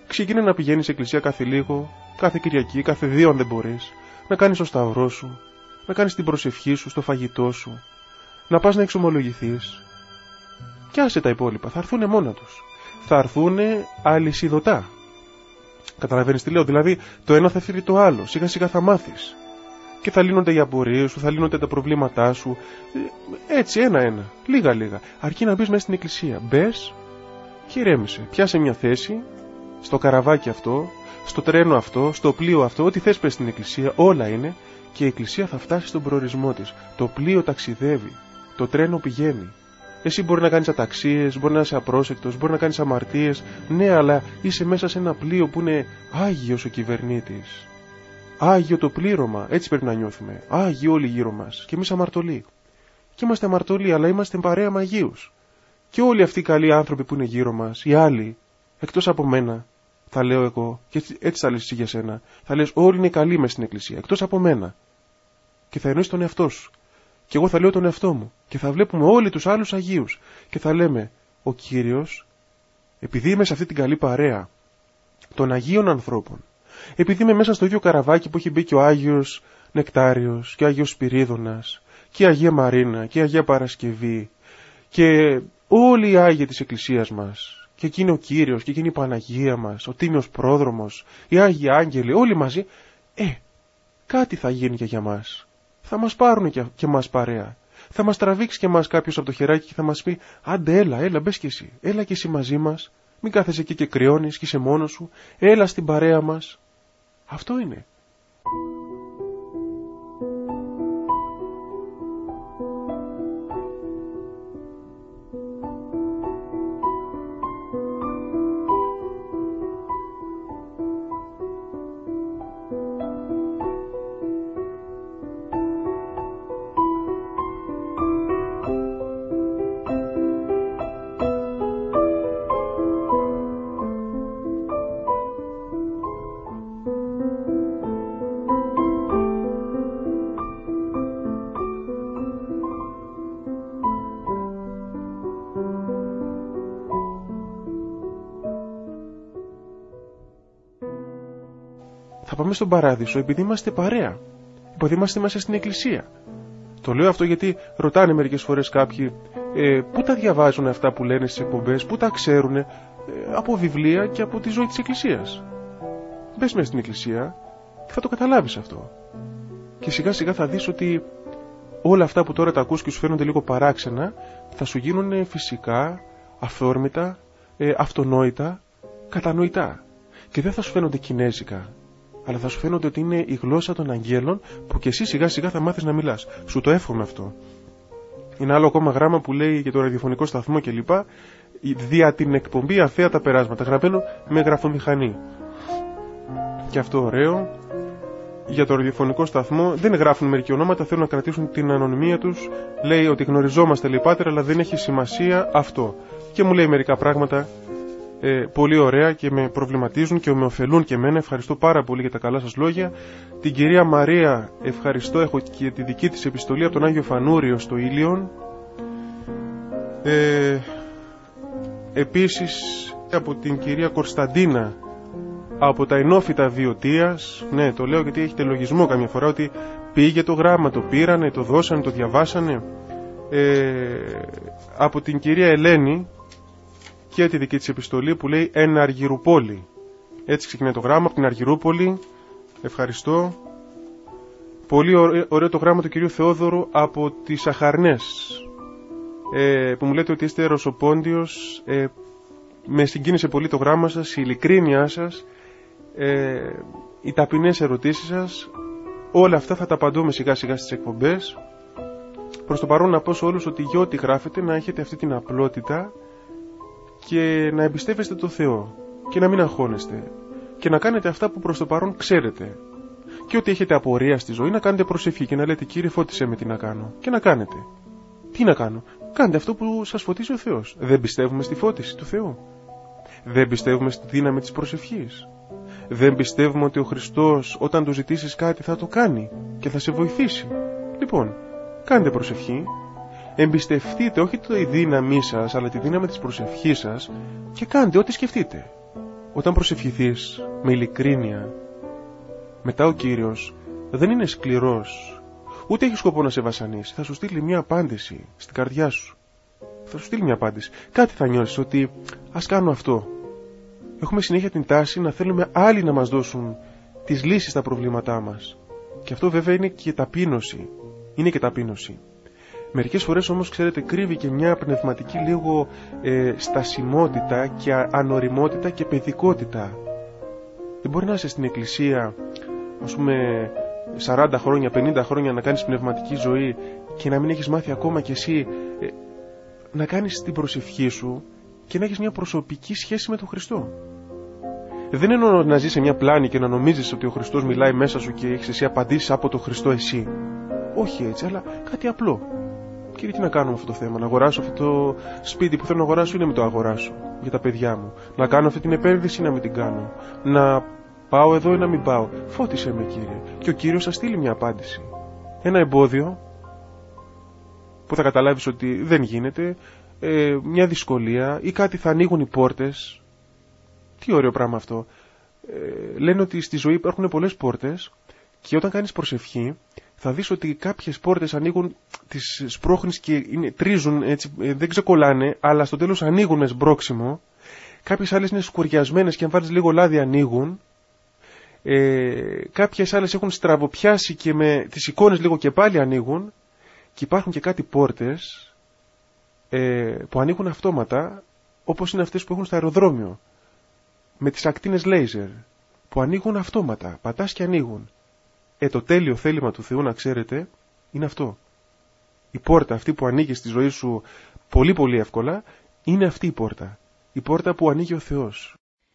Ξεκινά να πηγαίνεις σε εκκλησία κάθε λίγο, κάθε Κυριακή, κάθε δύο αν δεν μπορείς, να κάνεις το σταυρό σου, να κάνεις την προσευχή σου, στο φαγητό σου, να πας να εξομολογηθείς. Κι άσε τα υπόλοιπα, θα έρθουνε μόνα τους. Θα έρθουνε αλυσιδωτά. Καταλαβαίνεις τι λέω? Δηλαδή το ένα θα φέρει το άλλο, σιγά σιγά θα μάθεις. Και θα λύνονται οι απορίες σου, θα λύνονται τα προβλήματά σου. Έτσι ένα-ένα, λίγα-λίγα. Αρκεί να μπεις μέσα στην εκκλησία. Μπες και ηρέμησε. Πιάσε μια θέση στο καραβάκι αυτό, στο τρένο αυτό, στο πλοίο αυτό, ό,τι θες πες στην εκκλησία, όλα είναι, και η εκκλησία θα φτάσει στον προορισμό της. Το πλοίο ταξιδεύει, το τρένο πηγαίνει. Εσύ μπορεί να κάνεις αταξίες, μπορεί να είσαι απρόσεκτος, μπορεί να κάνεις αμαρτίες, ναι, αλλά είσαι μέσα σε ένα πλοίο που είναι άγιος ο κυβερνήτης. Άγιο το πλήρωμα, έτσι πρέπει να νιώθουμε. Άγιοι όλοι γύρω μας, και εμείς αμαρτωλοί. Και είμαστε αμαρτωλοί, αλλά είμαστε παρέα με αγίους. Και όλοι αυτοί οι καλοί άνθρωποι που είναι γύρω μας, οι άλλοι, εκτός από μένα, θα λέω εγώ, και έτσι, έτσι θα λες εσύ για σένα, θα λες όλοι είναι καλοί μες στην εκκλησία, εκτός από μένα. Και θα εννοείς τον εαυτό σου. Και εγώ θα λέω τον εαυτό μου. Και θα βλέπουμε όλοι τους άλλους αγίους. Και θα λέμε, ο Κύριος, επειδή είμαι σε αυτή την καλή παρέα των αγίων ανθρώπων, επειδή είμαι μέσα στο ίδιο καραβάκι που έχει μπει και ο Άγιος Νεκτάριος και ο Άγιος Σπυρίδωνας και η Αγία Μαρίνα και η Αγία Παρασκευή και όλοι οι Άγιοι της Εκκλησίας μας, και εκείνη ο Κύριος και εκείνη η Παναγία μας, ο Τίμιος Πρόδρομος, οι Άγιοι Άγγελοι, όλοι μαζί, ε, κάτι θα γίνει και για μας. Θα μας πάρουν και, και μας παρέα. Θα μας τραβήξει και μας κάποιος από το χεράκι και θα μας πει, άντε έλα, έλα μπες κι εσύ, έλα κι εσύ μαζί μας, μην κάθεσαι εκεί και κρυώνεις και είσαι μόνος σου, έλα στην παρέα μας. Αυτό είναι. Θα πάμε στον παράδεισο επειδή είμαστε παρέα, επειδή είμαστε μέσα στην εκκλησία. Το λέω αυτό γιατί ρωτάνε μερικές φορές κάποιοι ε, πού τα διαβάζουν αυτά που λένε στις εκπομπές, πού τα ξέρουν, ε, από βιβλία και από τη ζωή της εκκλησίας. Μπες μέσα στην εκκλησία και θα το καταλάβεις αυτό. Και σιγά σιγά θα δεις ότι όλα αυτά που τώρα τα ακούς και σου φαίνονται λίγο παράξενα θα σου γίνουν φυσικά, αυθόρμητα, ε, αυτονόητα, κατανοητά. Και δεν θα σου φαίνονται κινέζικα, αλλά θα σου φαίνονται ότι είναι η γλώσσα των αγγέλων που και εσύ σιγά σιγά θα μάθεις να μιλάς. Σου το εύχομαι αυτό. Είναι άλλο ακόμα γράμμα που λέει για το ραδιοφωνικό σταθμό κλπ. Δια την εκπομπή Αθέα τα περάσματα, γραμμένο με γραφομηχανή. Και αυτό ωραίο. Για το ραδιοφωνικό σταθμό δεν γράφουν μερικοί ονόματα, θέλουν να κρατήσουν την ανωνυμία τους. Λέει ότι γνωριζόμαστε λιπάτερα, αλλά δεν έχει σημασία αυτό. Και μου λέει μερικά πράγματα ε, πολύ ωραία και με προβληματίζουν και με ωφελούν και εμένα. Ευχαριστώ πάρα πολύ για τα καλά σας λόγια. Την κυρία Μαρία ευχαριστώ, έχω και τη δική της επιστολή από τον Άγιο Φανούριο στο Ήλιον. Ε, επίσης από την κυρία Κωνσταντίνα από τα ενόφυτα Βιωτίας. Ναι, το λέω γιατί έχετε λογισμό καμιά φορά ότι πήγε το γράμμα, το πήρανε, το δώσανε, το διαβάσανε. Ε, από την κυρία Ελένη και τη δική της επιστολή που λέει «Εν Αργυρούπολη». Έτσι ξεκινάει το γράμμα από την Αργυρούπολη. Ευχαριστώ. Πολύ ωραίο το γράμμα του κυρίου Θεόδωρου από τις Αχαρνές, ε, που μου λέτε ότι είστε Ρωσοπόντιος. ε, με συγκίνησε πολύ το γράμμα σας, η ειλικρίνειά σας, ε, οι ταπεινές ερωτήσεις σας. Όλα αυτά θα τα απαντούμε σιγά σιγά στις εκπομπές. Προς το παρόν να πω σε όλους ότι για ό,τι γράφετε να έχετε αυτή την απλότητα και να εμπιστεύεστε το Θεό και να μην αγχώνεστε και να κάνετε αυτά που προς το παρόν ξέρετε. Και ό,τι έχετε απορία στη ζωή να κάνετε προσευχή και να λέτε «Κύριε, φώτισέ με τι να κάνω», και να κάνετε. Τι να κάνω? Κάντε αυτό που σας φωτίσει ο Θεός. Δεν πιστεύουμε στη φώτιση του Θεού? Δεν πιστεύουμε στη δύναμη της προσευχής? Δεν πιστεύουμε ότι ο Χριστός όταν του ζητήσεις κάτι θα το κάνει και θα σε βοηθήσει? Λοιπόν, κάντε προσευχή, εμπιστευτείτε όχι τη δύναμή σας αλλά τη δύναμη της προσευχής σας και κάντε ό,τι σκεφτείτε. όταν προσευχηθείς με ειλικρίνεια, μετά ο Κύριος δεν είναι σκληρός, ούτε έχει σκοπό να σε βασανίσει. Θα σου στείλει μια απάντηση στην καρδιά σου. Θα σου στείλει μια απάντηση. Κάτι θα νιώσεις ότι ας κάνω αυτό. Έχουμε συνέχεια την τάση να θέλουμε άλλοι να μας δώσουν τις λύσεις στα προβλήματά μας. Και αυτό βέβαια είναι και ταπείνωση. Είναι και ταπείνωση. Μερικές φορές όμως, ξέρετε, κρύβει και μια πνευματική λίγο ε, στασιμότητα και ανοριμότητα και παιδικότητα. Δεν μπορεί να είσαι στην εκκλησία, ας πούμε, σαράντα χρόνια, πενήντα χρόνια να κάνεις πνευματική ζωή και να μην έχεις μάθει ακόμα κι εσύ ε, να κάνεις την προσευχή σου και να έχεις μια προσωπική σχέση με τον Χριστό. Δεν εννοώ να ζεις σε μια πλάνη και να νομίζεις ότι ο Χριστός μιλάει μέσα σου και έχεις εσύ απαντήσεις από τον Χριστό εσύ. Όχι έτσι, αλλά κάτι απλό. Κύριε, τι να κάνω με αυτό το θέμα? Να αγοράσω αυτό το σπίτι που θέλω να αγοράσω ή να μην το αγοράσω για τα παιδιά μου? Να κάνω αυτή την επένδυση ή να μην την κάνω? Να πάω εδώ ή να μην πάω? Φώτισε με, Κύριε. Και ο Κύριος θα στείλει μια απάντηση. Ένα εμπόδιο που θα καταλάβεις ότι δεν γίνεται, ε, μια δυσκολία ή κάτι, θα ανοίγουν οι πόρτες. Τι ωραίο πράγμα αυτό. Ε, λένε ότι στη ζωή υπάρχουν πολλές πόρτες και όταν κάνεις προσευχή θα δεις ότι κάποιες πόρτες ανοίγουν, τις σπρώχνεις και είναι, τρίζουν έτσι, ε, δεν ξεκολλάνε, αλλά στο τέλος ανοίγουν με σμπρόξιμο. Κάποιες άλλες είναι σκουριασμένες και αν βάλεις λίγο λάδι ανοίγουν. Ε, κάποιες άλλες έχουν στραβοπιάσει και με τις εικόνες λίγο και πάλι ανοίγουν. Και υπάρχουν και κάτι πόρτες ε, που ανοίγουν αυτόματα, όπως είναι αυτές που έχουν στο αεροδρόμιο, με τις ακτίνες λέιζερ, που ανοίγουν αυτόματα, πατάς και ανοίγουν. Ε, το τέλειο θέλημα του Θεού, να ξέρετε, είναι αυτό. Η πόρτα αυτή που ανοίγει στη ζωή σου πολύ πολύ εύκολα, είναι αυτή η πόρτα. Η πόρτα που ανοίγει ο Θεός.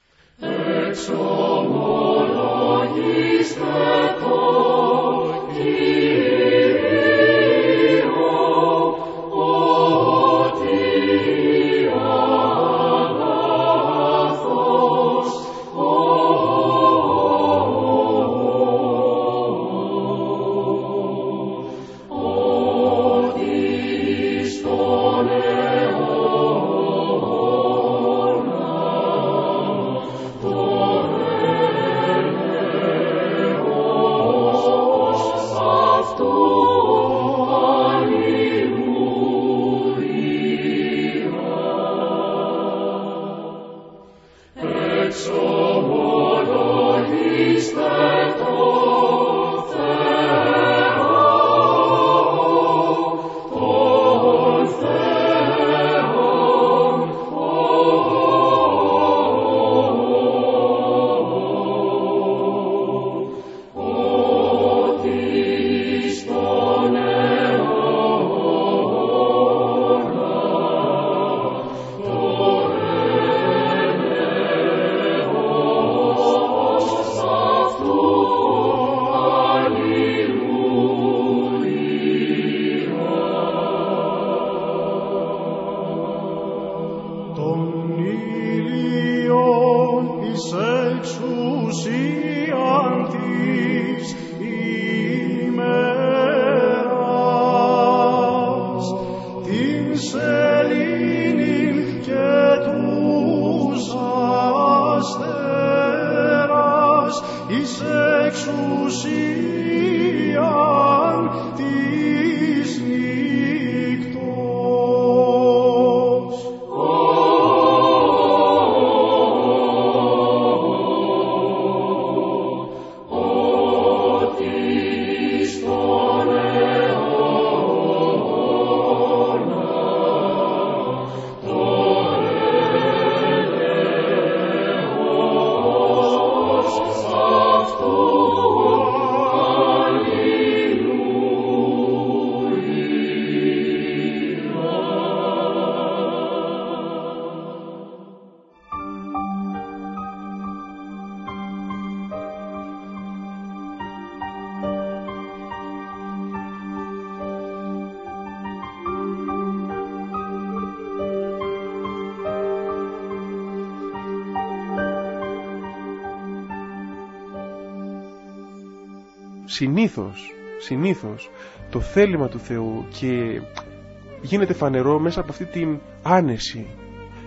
Συνήθως, συνήθως το θέλημα του Θεού και γίνεται φανερό μέσα από αυτή την άνεση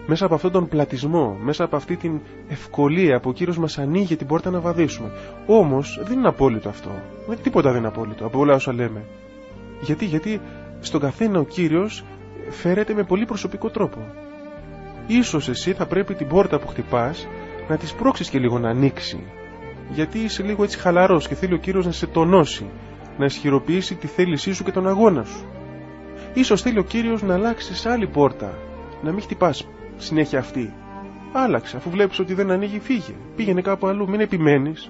μέσα από αυτόν τον πλατισμό, μέσα από αυτή την ευκολία που ο Κύριος μας ανοίγει την πόρτα να βαδίσουμε. Όμως δεν είναι απόλυτο αυτό. Δεν, τίποτα δεν είναι απόλυτο από όλα όσα λέμε. Γιατί, γιατί στον καθένα ο Κύριος φέρεται με πολύ προσωπικό τρόπο. Ίσως εσύ θα πρέπει την πόρτα που χτυπάς να τη σπρώξεις και λίγο να ανοίξει. Γιατί είσαι λίγο έτσι χαλαρός και θέλει ο Κύριος να σε τονώσει, να ισχυροποιήσει τη θέλησή σου και τον αγώνα σου. Ίσως θέλει ο Κύριος να αλλάξεις άλλη πόρτα, να μην χτυπάς συνέχεια αυτή. Άλλαξε, αφού βλέπεις ότι δεν ανοίγει, φύγε. Πήγαινε κάπου αλλού, μην επιμένεις.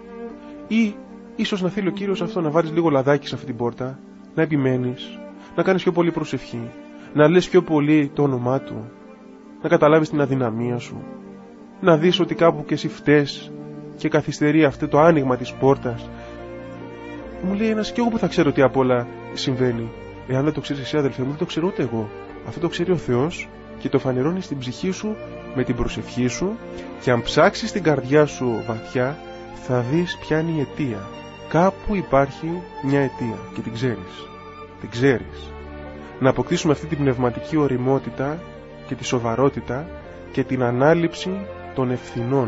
Ή ίσως να θέλει ο Κύριος αυτό, να βάλεις λίγο λαδάκι σε αυτή την πόρτα, να επιμένεις, να κάνεις πιο πολύ προσευχή, να λες πιο πολύ το όνομά Του, να καταλάβεις την αδυναμία σου, να δεις ότι κάπου και εσύ φταίς και καθυστερεί αυτό το άνοιγμα της πόρτας. Μου λέει ένας, και εγώ που θα ξέρω τι απ' όλα συμβαίνει. Εάν δεν το ξέρεις εσύ, αδελφέ μου, δεν το ξέρω ούτε εγώ. Αυτό το ξέρει ο Θεός και το φανερώνει στην ψυχή σου με την προσευχή σου, και αν ψάξεις την καρδιά σου βαθιά θα δεις ποια είναι η αιτία. Κάπου υπάρχει μια αιτία και την ξέρεις. Την ξέρεις. Να αποκτήσουμε αυτή την πνευματική ωριμότητα και τη σοβαρότητα και την ανάληψη των ευθυνών.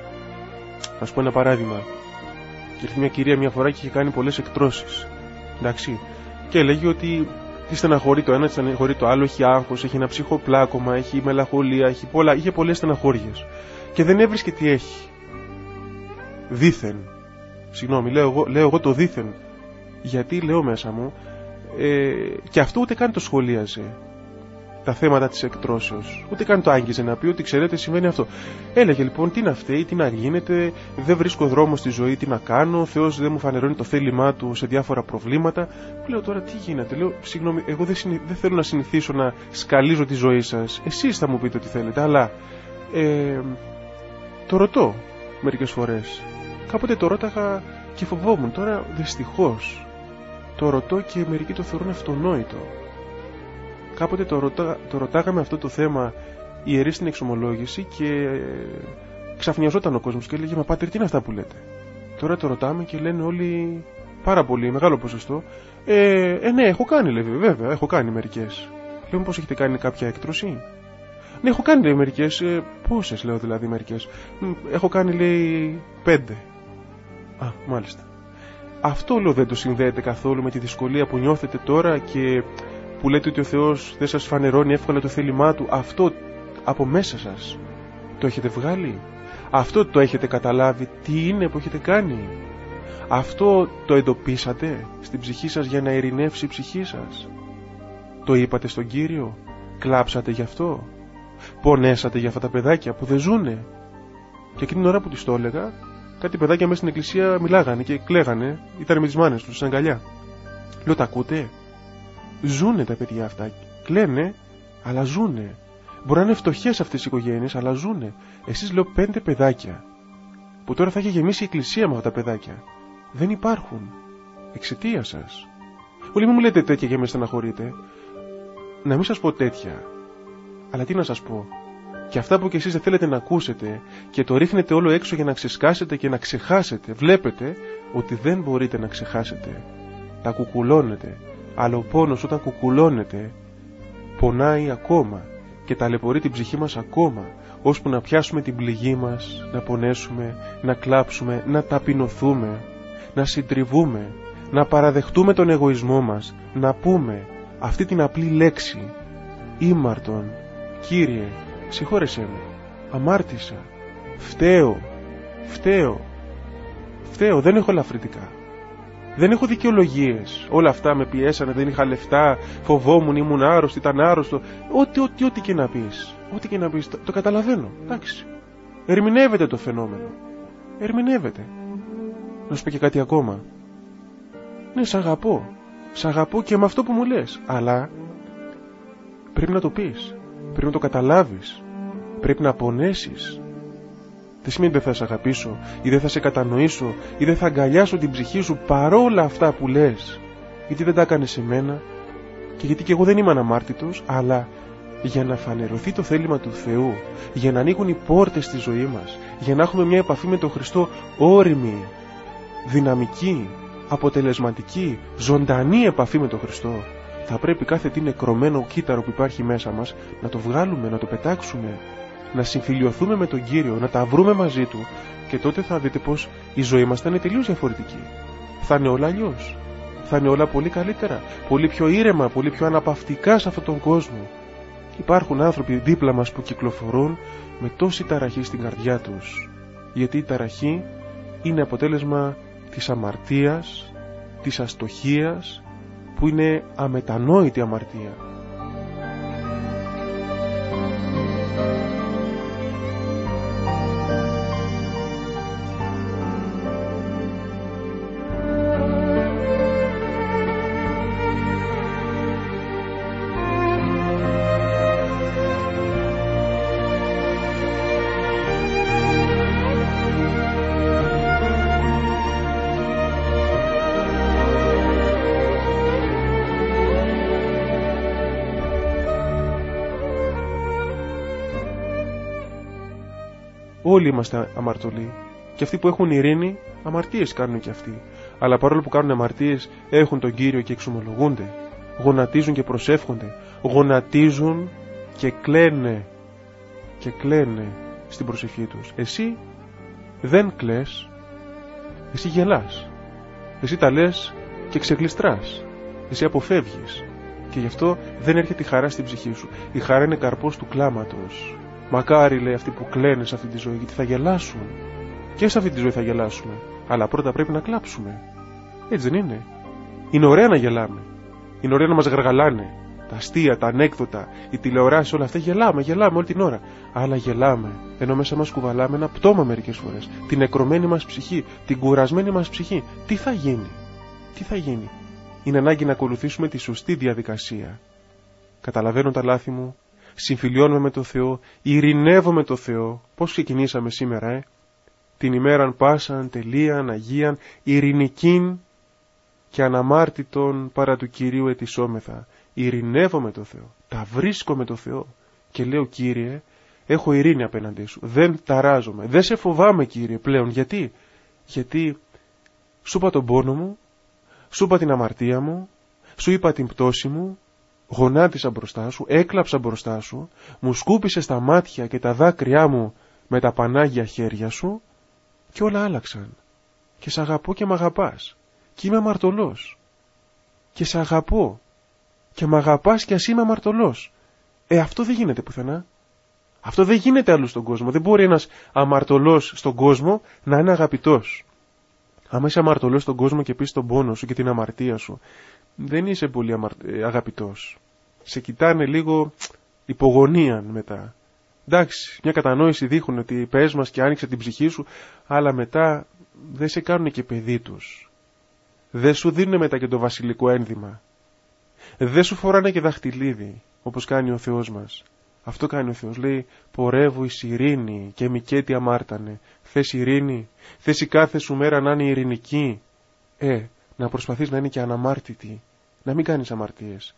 Να σου πω ένα παράδειγμα. Ήρθε μια κυρία μια φορά και είχε κάνει πολλές εκτρώσεις. Εντάξει. Και έλεγε ότι τη στεναχωρεί το ένα, τη στεναχωρεί το άλλο, έχει άγχος, έχει ένα ψυχοπλάκωμα, έχει μελαγχολία, έχει πολλά, είχε πολλές στεναχώριες. Και δεν έβρισκε τι έχει. Δήθεν. Συγγνώμη, λέω εγώ, λέω εγώ το δήθεν. Γιατί λέω μέσα μου, ε, και αυτό ούτε καν το σχολίαζε. Τα θέματα της εκτρώσεως. Ούτε καν το άγγιζε να πει ότι ξέρετε συμβαίνει αυτό. Έλεγε λοιπόν, τι να φταίει, τι να γίνεται, δεν βρίσκω δρόμο στη ζωή, τι να κάνω, ο Θεός δεν μου φανερώνει το θέλημά Του σε διάφορα προβλήματα. Λέω τώρα τι γίνεται, λέω συγγνώμη, εγώ δεν, συνη... δεν θέλω να συνηθίσω να σκαλίζω τη ζωή σας. Εσείς θα μου πείτε ό,τι θέλετε, αλλά ε, το ρωτώ μερικές φορές. Κάποτε το ρώταγα και φοβόμουν, τώρα δυστυχώς το ρωτώ και μερικοί το θεωρούν αυτονόητο. Κάποτε το, ρωτά, το ρωτάγαμε αυτό το θέμα ιερείς στην εξομολόγηση και ξαφνιαζόταν ο κόσμος και έλεγε, μα πάτερ, τι είναι αυτά που λέτε. Τώρα το ρωτάμε και λένε όλοι, πάρα πολύ μεγάλο ποσοστό, ε, ε ναι, έχω κάνει, λέει, βέβαια, έχω κάνει μερικές. Λέω, πώς έχετε κάνει κάποια έκτρωση? Ναι, έχω κάνει, λέει, μερικές. Ε, πόσες, λέω, δηλαδή, μερικές? Έχω κάνει, λέει, πέντε. Α, μάλιστα. Αυτό, λέω, δεν το συνδέεται καθόλου με τη δυσκολία που νιώθετε τώρα και που λέτε ότι ο Θεός δεν σας φανερώνει εύκολα το θέλημά Του? Αυτό από μέσα σας το έχετε βγάλει? Αυτό το έχετε καταλάβει τι είναι που έχετε κάνει? Αυτό το εντοπίσατε στην ψυχή σας για να ειρηνεύσει η ψυχή σας? Το είπατε στον Κύριο? Κλάψατε γι' αυτό? Πονέσατε για αυτά τα παιδάκια που δεν ζουνε? Και εκείνη την ώρα που τις το έλεγα, κάτι παιδάκια μέσα στην εκκλησία μιλάγανε και κλαίγανε, ήταν με τις μάνες τους στην αγκαλιά. Λέω, τα ακούτε? Ζούνε τα παιδιά αυτά. Κλαίνε, αλλά ζούνε. Μπορεί να είναι φτωχές αυτές οι οικογένειες, αλλά ζούνε. Εσείς, λέω, πέντε παιδάκια που τώρα θα έχει γεμίσει η εκκλησία με αυτά τα παιδάκια, δεν υπάρχουν εξαιτία σας. Όλοι μην μου λέτε τέτοια και με στεναχωρείτε. Να μην σας πω τέτοια, αλλά τι να σας πω. Και αυτά που κι εσείς δεν θέλετε να ακούσετε και το ρίχνετε όλο έξω για να ξεσκάσετε και να ξεχάσετε, βλέπετε ότι δεν μπορείτε να ξεχάσετε. Τα κουκουλώνετε. Αλλά ο πόνος όταν κουκουλώνεται πονάει ακόμα και ταλαιπωρεί την ψυχή μας ακόμα, ώσπου να πιάσουμε την πληγή μας, να πονέσουμε, να κλάψουμε, να ταπεινωθούμε, να συντριβούμε, να παραδεχτούμε τον εγωισμό μας, να πούμε αυτή την απλή λέξη, ήμαρτον, Κύριε, συγχώρεσέ με, αμάρτησα, φταίω, φταίω, φταίω, δεν έχω ελαφρυτικά. Δεν έχω δικαιολογίες. Όλα αυτά με πιέσανε, δεν είχα λεφτά, φοβόμουν, ήμουν άρρωστο, ήταν άρρωστο. Ό,τι, ό,τι, ό,τι και να πεις. Ό,τι και να πεις, το, το καταλαβαίνω. Εντάξει. Ερμηνεύεται το φαινόμενο. Ερμηνεύεται. Να σου πω και κάτι ακόμα. Ναι, σ' αγαπώ. Σ' αγαπώ και με αυτό που μου λες. Αλλά πρέπει να το πεις. Πρέπει να το καταλάβεις. Πρέπει να πονέσεις. Δεν σημαίνει ότι δεν θα σε αγαπήσω ή δεν θα σε κατανοήσω ή δεν θα αγκαλιάσω την ψυχή σου παρόλα αυτά που λες, γιατί δεν τα έκανες σε μένα και γιατί και εγώ δεν είμαι αναμάρτητος, αλλά για να φανερωθεί το θέλημα του Θεού, για να ανοίγουν οι πόρτες στη ζωή μας, για να έχουμε μια επαφή με τον Χριστό όριμη, δυναμική, αποτελεσματική, ζωντανή επαφή με τον Χριστό, Θα πρέπει κάθε τι νεκρωμένο κύτταρο που υπάρχει μέσα μας να το βγάλουμε, να το πετάξουμε, να συμφιλιωθούμε με τον Κύριο, να τα βρούμε μαζί Του, και τότε θα δείτε πως η ζωή μας θα είναι τελείως διαφορετική. Θα είναι όλα αλλιώς. Θα είναι όλα πολύ καλύτερα, πολύ πιο ήρεμα, πολύ πιο αναπαυτικά σε αυτόν τον κόσμο. Υπάρχουν άνθρωποι δίπλα μας που κυκλοφορούν με τόση ταραχή στην καρδιά τους, γιατί η ταραχή είναι αποτέλεσμα της αμαρτίας, της αστοχίας, που είναι αμετανόητη αμαρτία. Όλοι είμαστε αμαρτωλοί. Και αυτοί που έχουν ειρήνη, αμαρτίες κάνουν και αυτοί. Αλλά παρόλο που κάνουν αμαρτίες, έχουν τον Κύριο και εξομολογούνται. Γονατίζουν και προσεύχονται. Γονατίζουν και κλαίνε. Και κλαίνε στην προσευχή τους. Εσύ δεν κλαις. Εσύ γελάς. Εσύ τα λες και ξεκλειστράς. Εσύ αποφεύγεις. Και γι' αυτό δεν έρχεται η χαρά στην ψυχή σου. Η χαρά είναι καρπός του κλάματος. Μακάρι, λέει, αυτοί που κλαίνε σε αυτή τη ζωή, γιατί θα γελάσουν. Και σε αυτή τη ζωή θα γελάσουμε. Αλλά πρώτα πρέπει να κλάψουμε. Έτσι δεν είναι? Είναι ωραία να γελάμε. Είναι ωραία να μας γαργαλάνε. Τα αστεία, τα ανέκδοτα, οι τηλεοράσεις, όλα αυτά γελάμε, γελάμε όλη την ώρα. Αλλά γελάμε, ενώ μέσα μας κουβαλάμε ένα πτώμα μερικές φορές. Την νεκρωμένη μας ψυχή, την κουρασμένη μας ψυχή. Τι θα γίνει? Τι θα γίνει? Είναι ανάγκη να ακολουθήσουμε τη σωστή διαδικασία. Καταλαβαίνω τα λάθη μου. Συμφιλιώνουμε με το Θεό, ειρηνεύω με το Θεό. Πώς ξεκινήσαμε σήμερα, ε? Την ημέραν πάσαν, τελείαν, αγίαν, ειρηνικήν και αναμάρτητον παρά του Κυρίου ετισόμεθα. Ειρηνεύω με το Θεό, τα βρίσκω με το Θεό και λέω, Κύριε, έχω ειρήνη απέναντί σου, δεν ταράζομαι, δεν σε φοβάμαι, Κύριε, πλέον. Γιατί? Γιατί σου είπα τον πόνο μου, σου είπα την αμαρτία μου, σου είπα την πτώση μου, γονάτισα μπροστά σου, έκλαψα μπροστά σου, μου σκούπισες τα μάτια και τα δάκρυά μου με τα πανάγια χέρια σου και όλα άλλαξαν. Και σ' αγαπώ και μ' αγαπάς και είμαι αμαρτωλός. Και σ' αγαπώ και μ' αγαπάς και ας είμαι αμαρτωλός. Ε, αυτό δεν γίνεται πουθενά. Αυτό δεν γίνεται αλλού στον κόσμο. Δεν μπορεί ένας αμαρτωλός στον κόσμο να είναι αγαπητός. Άμα είσαι αμαρτωλός στον κόσμο και πεις τον πόνο σου και την αμαρτία σου, δεν είσαι πολύ αμαρ... αγαπητός. Σε κοιτάνε λίγο υπογωνίαν μετά. Εντάξει, μια κατανόηση δείχνουν ότι πες μας και άνοιξε την ψυχή σου, αλλά μετά δεν σε κάνουν και παιδί τους. Δεν σου δίνουν μετά και το βασιλικό ένδυμα. Δεν σου φοράνε και δαχτυλίδι, όπως κάνει ο Θεός μας. Αυτό κάνει ο Θεός. Λέει, πορεύου εις ειρήνη και μικέτι αμάρτανε. Θες ειρήνη, θες η κάθε σου μέρα να είναι ειρηνική. Ε, να προσπαθείς να είναι και αναμάρτητη. Να μην κάνεις αμαρτίες.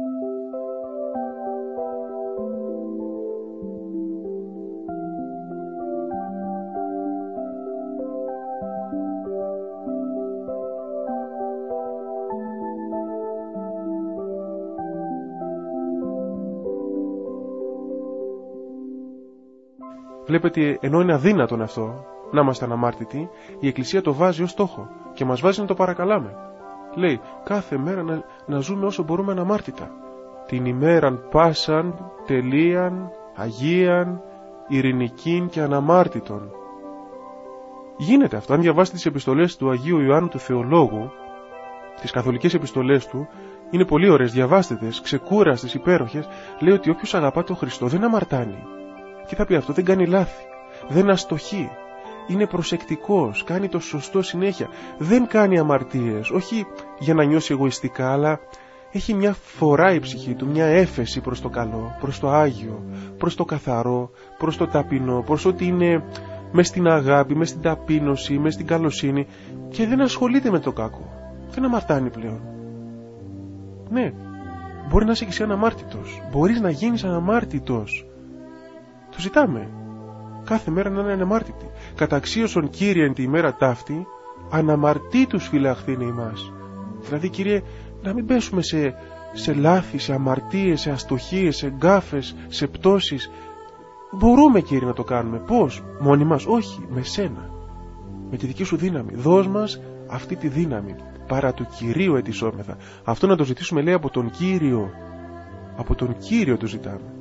Βλέπετε, ενώ είναι αδύνατον αυτό, να είμαστε αναμάρτητοι, η Εκκλησία το βάζει ως στόχο και μας βάζει να το παρακαλάμε. Λέει, κάθε μέρα να, να ζούμε όσο μπορούμε αναμάρτητα. Την ημέραν πάσαν, τελείαν, αγίαν, ειρηνικήν και αναμάρτητον. Γίνεται αυτό. Αν διαβάσετε τις επιστολές του Αγίου Ιωάννου του Θεολόγου, τις καθολικές επιστολές του, είναι πολύ ωραίες, διαβάστε τις, ξεκούραστες, υπέροχες. Λέει ότι όποιος αγαπά τον Χριστό δεν αμαρτάνει. Και θα πει αυτό, δεν κάνει λάθη, δεν αστοχεί, είναι προσεκτικός, κάνει το σωστό συνέχεια, δεν κάνει αμαρτίες, όχι για να νιώσει εγωιστικά, αλλά έχει μια φορά η ψυχή του, μια έφεση προς το καλό, προς το Άγιο, προς το καθαρό, προς το ταπεινό, προς ό,τι είναι μες στην αγάπη, μες στην ταπείνωση, μες στην καλοσύνη, και δεν ασχολείται με το κακό, δεν αμαρτάνει πλέον. Ναι, μπορεί να είσαι και εσύ αναμάρτητος, μπορείς να γίνεις αναμάρτητος. Το ζητάμε. Κάθε μέρα να είναι αναμάρτητοι. Καταξίωσον, Κύριε, εν τη ημέρα ταύτη, αναμαρτήτους φυλαχθήνε ημάς. Δηλαδή, Κύριε, να μην πέσουμε σε σε λάθη, σε αμαρτίες, σε αστοχίες, σε γκάφες, σε πτώσεις. Μπορούμε, Κύριε, να το κάνουμε. Πώς? Μόνοι μας? Όχι, με σένα, με τη δική σου δύναμη. Δώσ' μας αυτή τη δύναμη. Παρά του Κυρίου ετισόμεθα. Αυτό να το ζητήσουμε, λέει, από τον Κύριο. Από τον Κύριο το ζητάμε.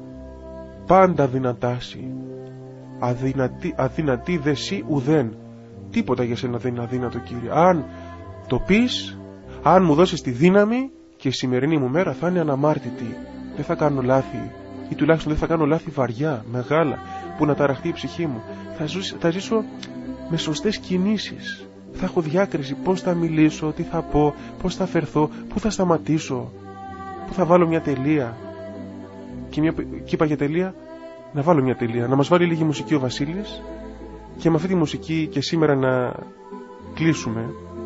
Πάντα δυνατάσει. Αδυνατή, αδυνατή δε σύ ουδέν. Τίποτα για σένα δεν είναι αδύνατο, Κύριε. Αν το πεις, αν μου δώσεις τη δύναμη, και η σημερινή μου μέρα θα είναι αναμάρτητη. Δεν θα κάνω λάθη, ή τουλάχιστον δεν θα κάνω λάθη βαριά, μεγάλα, που να ταραχτεί η ψυχή μου. Θα ζήσω, θα ζήσω με σωστές κινήσεις. Θα έχω διάκριση πώς θα μιλήσω, τι θα πω, πώς θα φερθώ, πού θα σταματήσω, πού θα βάλω μια τελεία. Και, μια, και είπα για τελεία, να βάλω μια τελεία, να μας βάλει λίγη μουσική ο Βασίλης και με αυτή τη μουσική και σήμερα να κλείσουμε,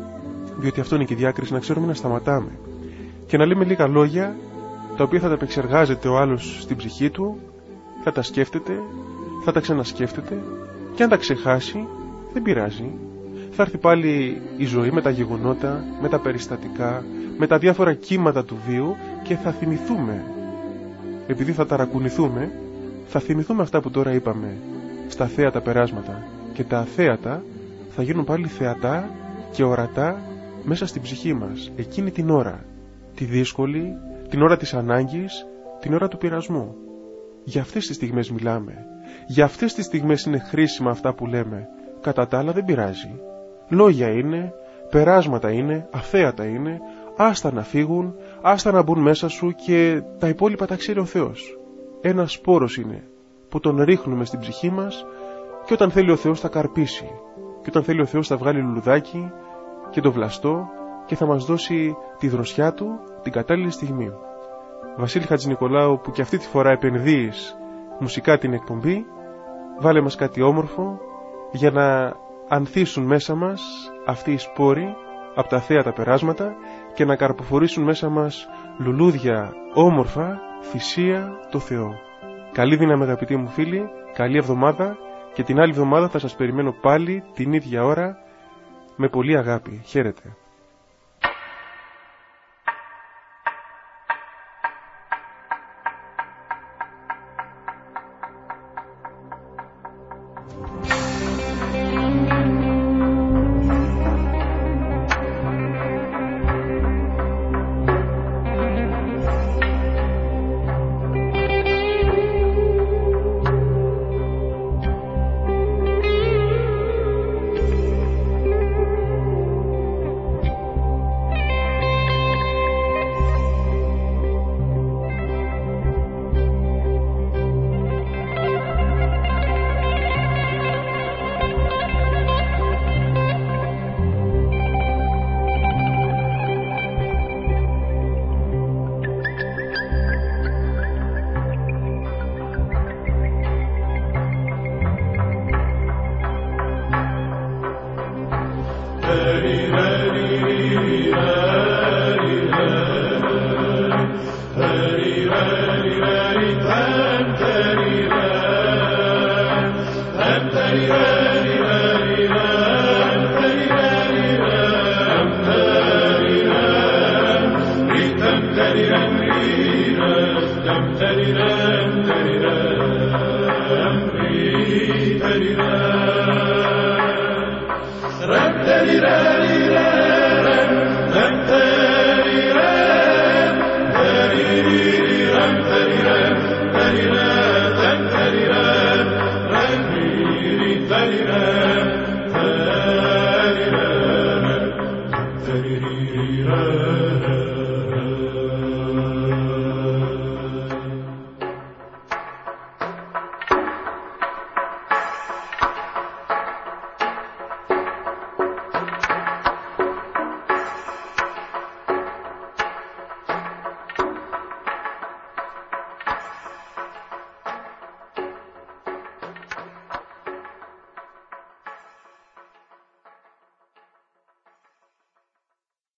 διότι αυτό είναι και η διάκριση, να ξέρουμε να σταματάμε και να λέμε λίγα λόγια τα οποία θα τα επεξεργάζεται ο άλλος στην ψυχή του, θα τα σκέφτεται, θα τα ξανασκέφτεται και αν τα ξεχάσει δεν πειράζει. Θα έρθει πάλι η ζωή με τα γεγονότα, με τα περιστατικά, με τα διάφορα κύματα του βίου και θα θυμηθούμε. Επειδή θα ταρακουνηθούμε, θα θυμηθούμε αυτά που τώρα είπαμε στα θέατα περάσματα και τα αθέατα θα γίνουν πάλι θεατά και ορατά μέσα στην ψυχή μας εκείνη την ώρα, τη δύσκολη, την ώρα της ανάγκης, την ώρα του πειρασμού. Για αυτές τις στιγμές μιλάμε. Για αυτές τις στιγμές είναι χρήσιμα αυτά που λέμε. Κατά τα άλλα δεν πειράζει. Λόγια είναι, περάσματα είναι, αθέατα είναι, άστα να φύγουν, άστα να μπουν μέσα σου και τα υπόλοιπα τα ξέρει ο Θεός. Ένας σπόρος είναι που τον ρίχνουμε στην ψυχή μας και όταν θέλει ο Θεός θα καρπίσει και όταν θέλει ο Θεός θα βγάλει λουλουδάκι και το βλαστό και θα μας δώσει τη δροσιά του την κατάλληλη στιγμή. Βασίλη Χατζηνικολάου, που και αυτή τη φορά επενδύεις μουσικά την εκπομπή, βάλε μας κάτι όμορφο για να ανθίσουν μέσα μας αυτοί οι σπόροι από τα θέατα περάσματα και να καρποφορήσουν μέσα μας λουλούδια όμορφα, θυσία το Θεό. Καλή δύναμη, αγαπητοί μου φίλοι, καλή εβδομάδα και την άλλη εβδομάδα θα σας περιμένω πάλι την ίδια ώρα με πολύ αγάπη. Χαίρετε. Ram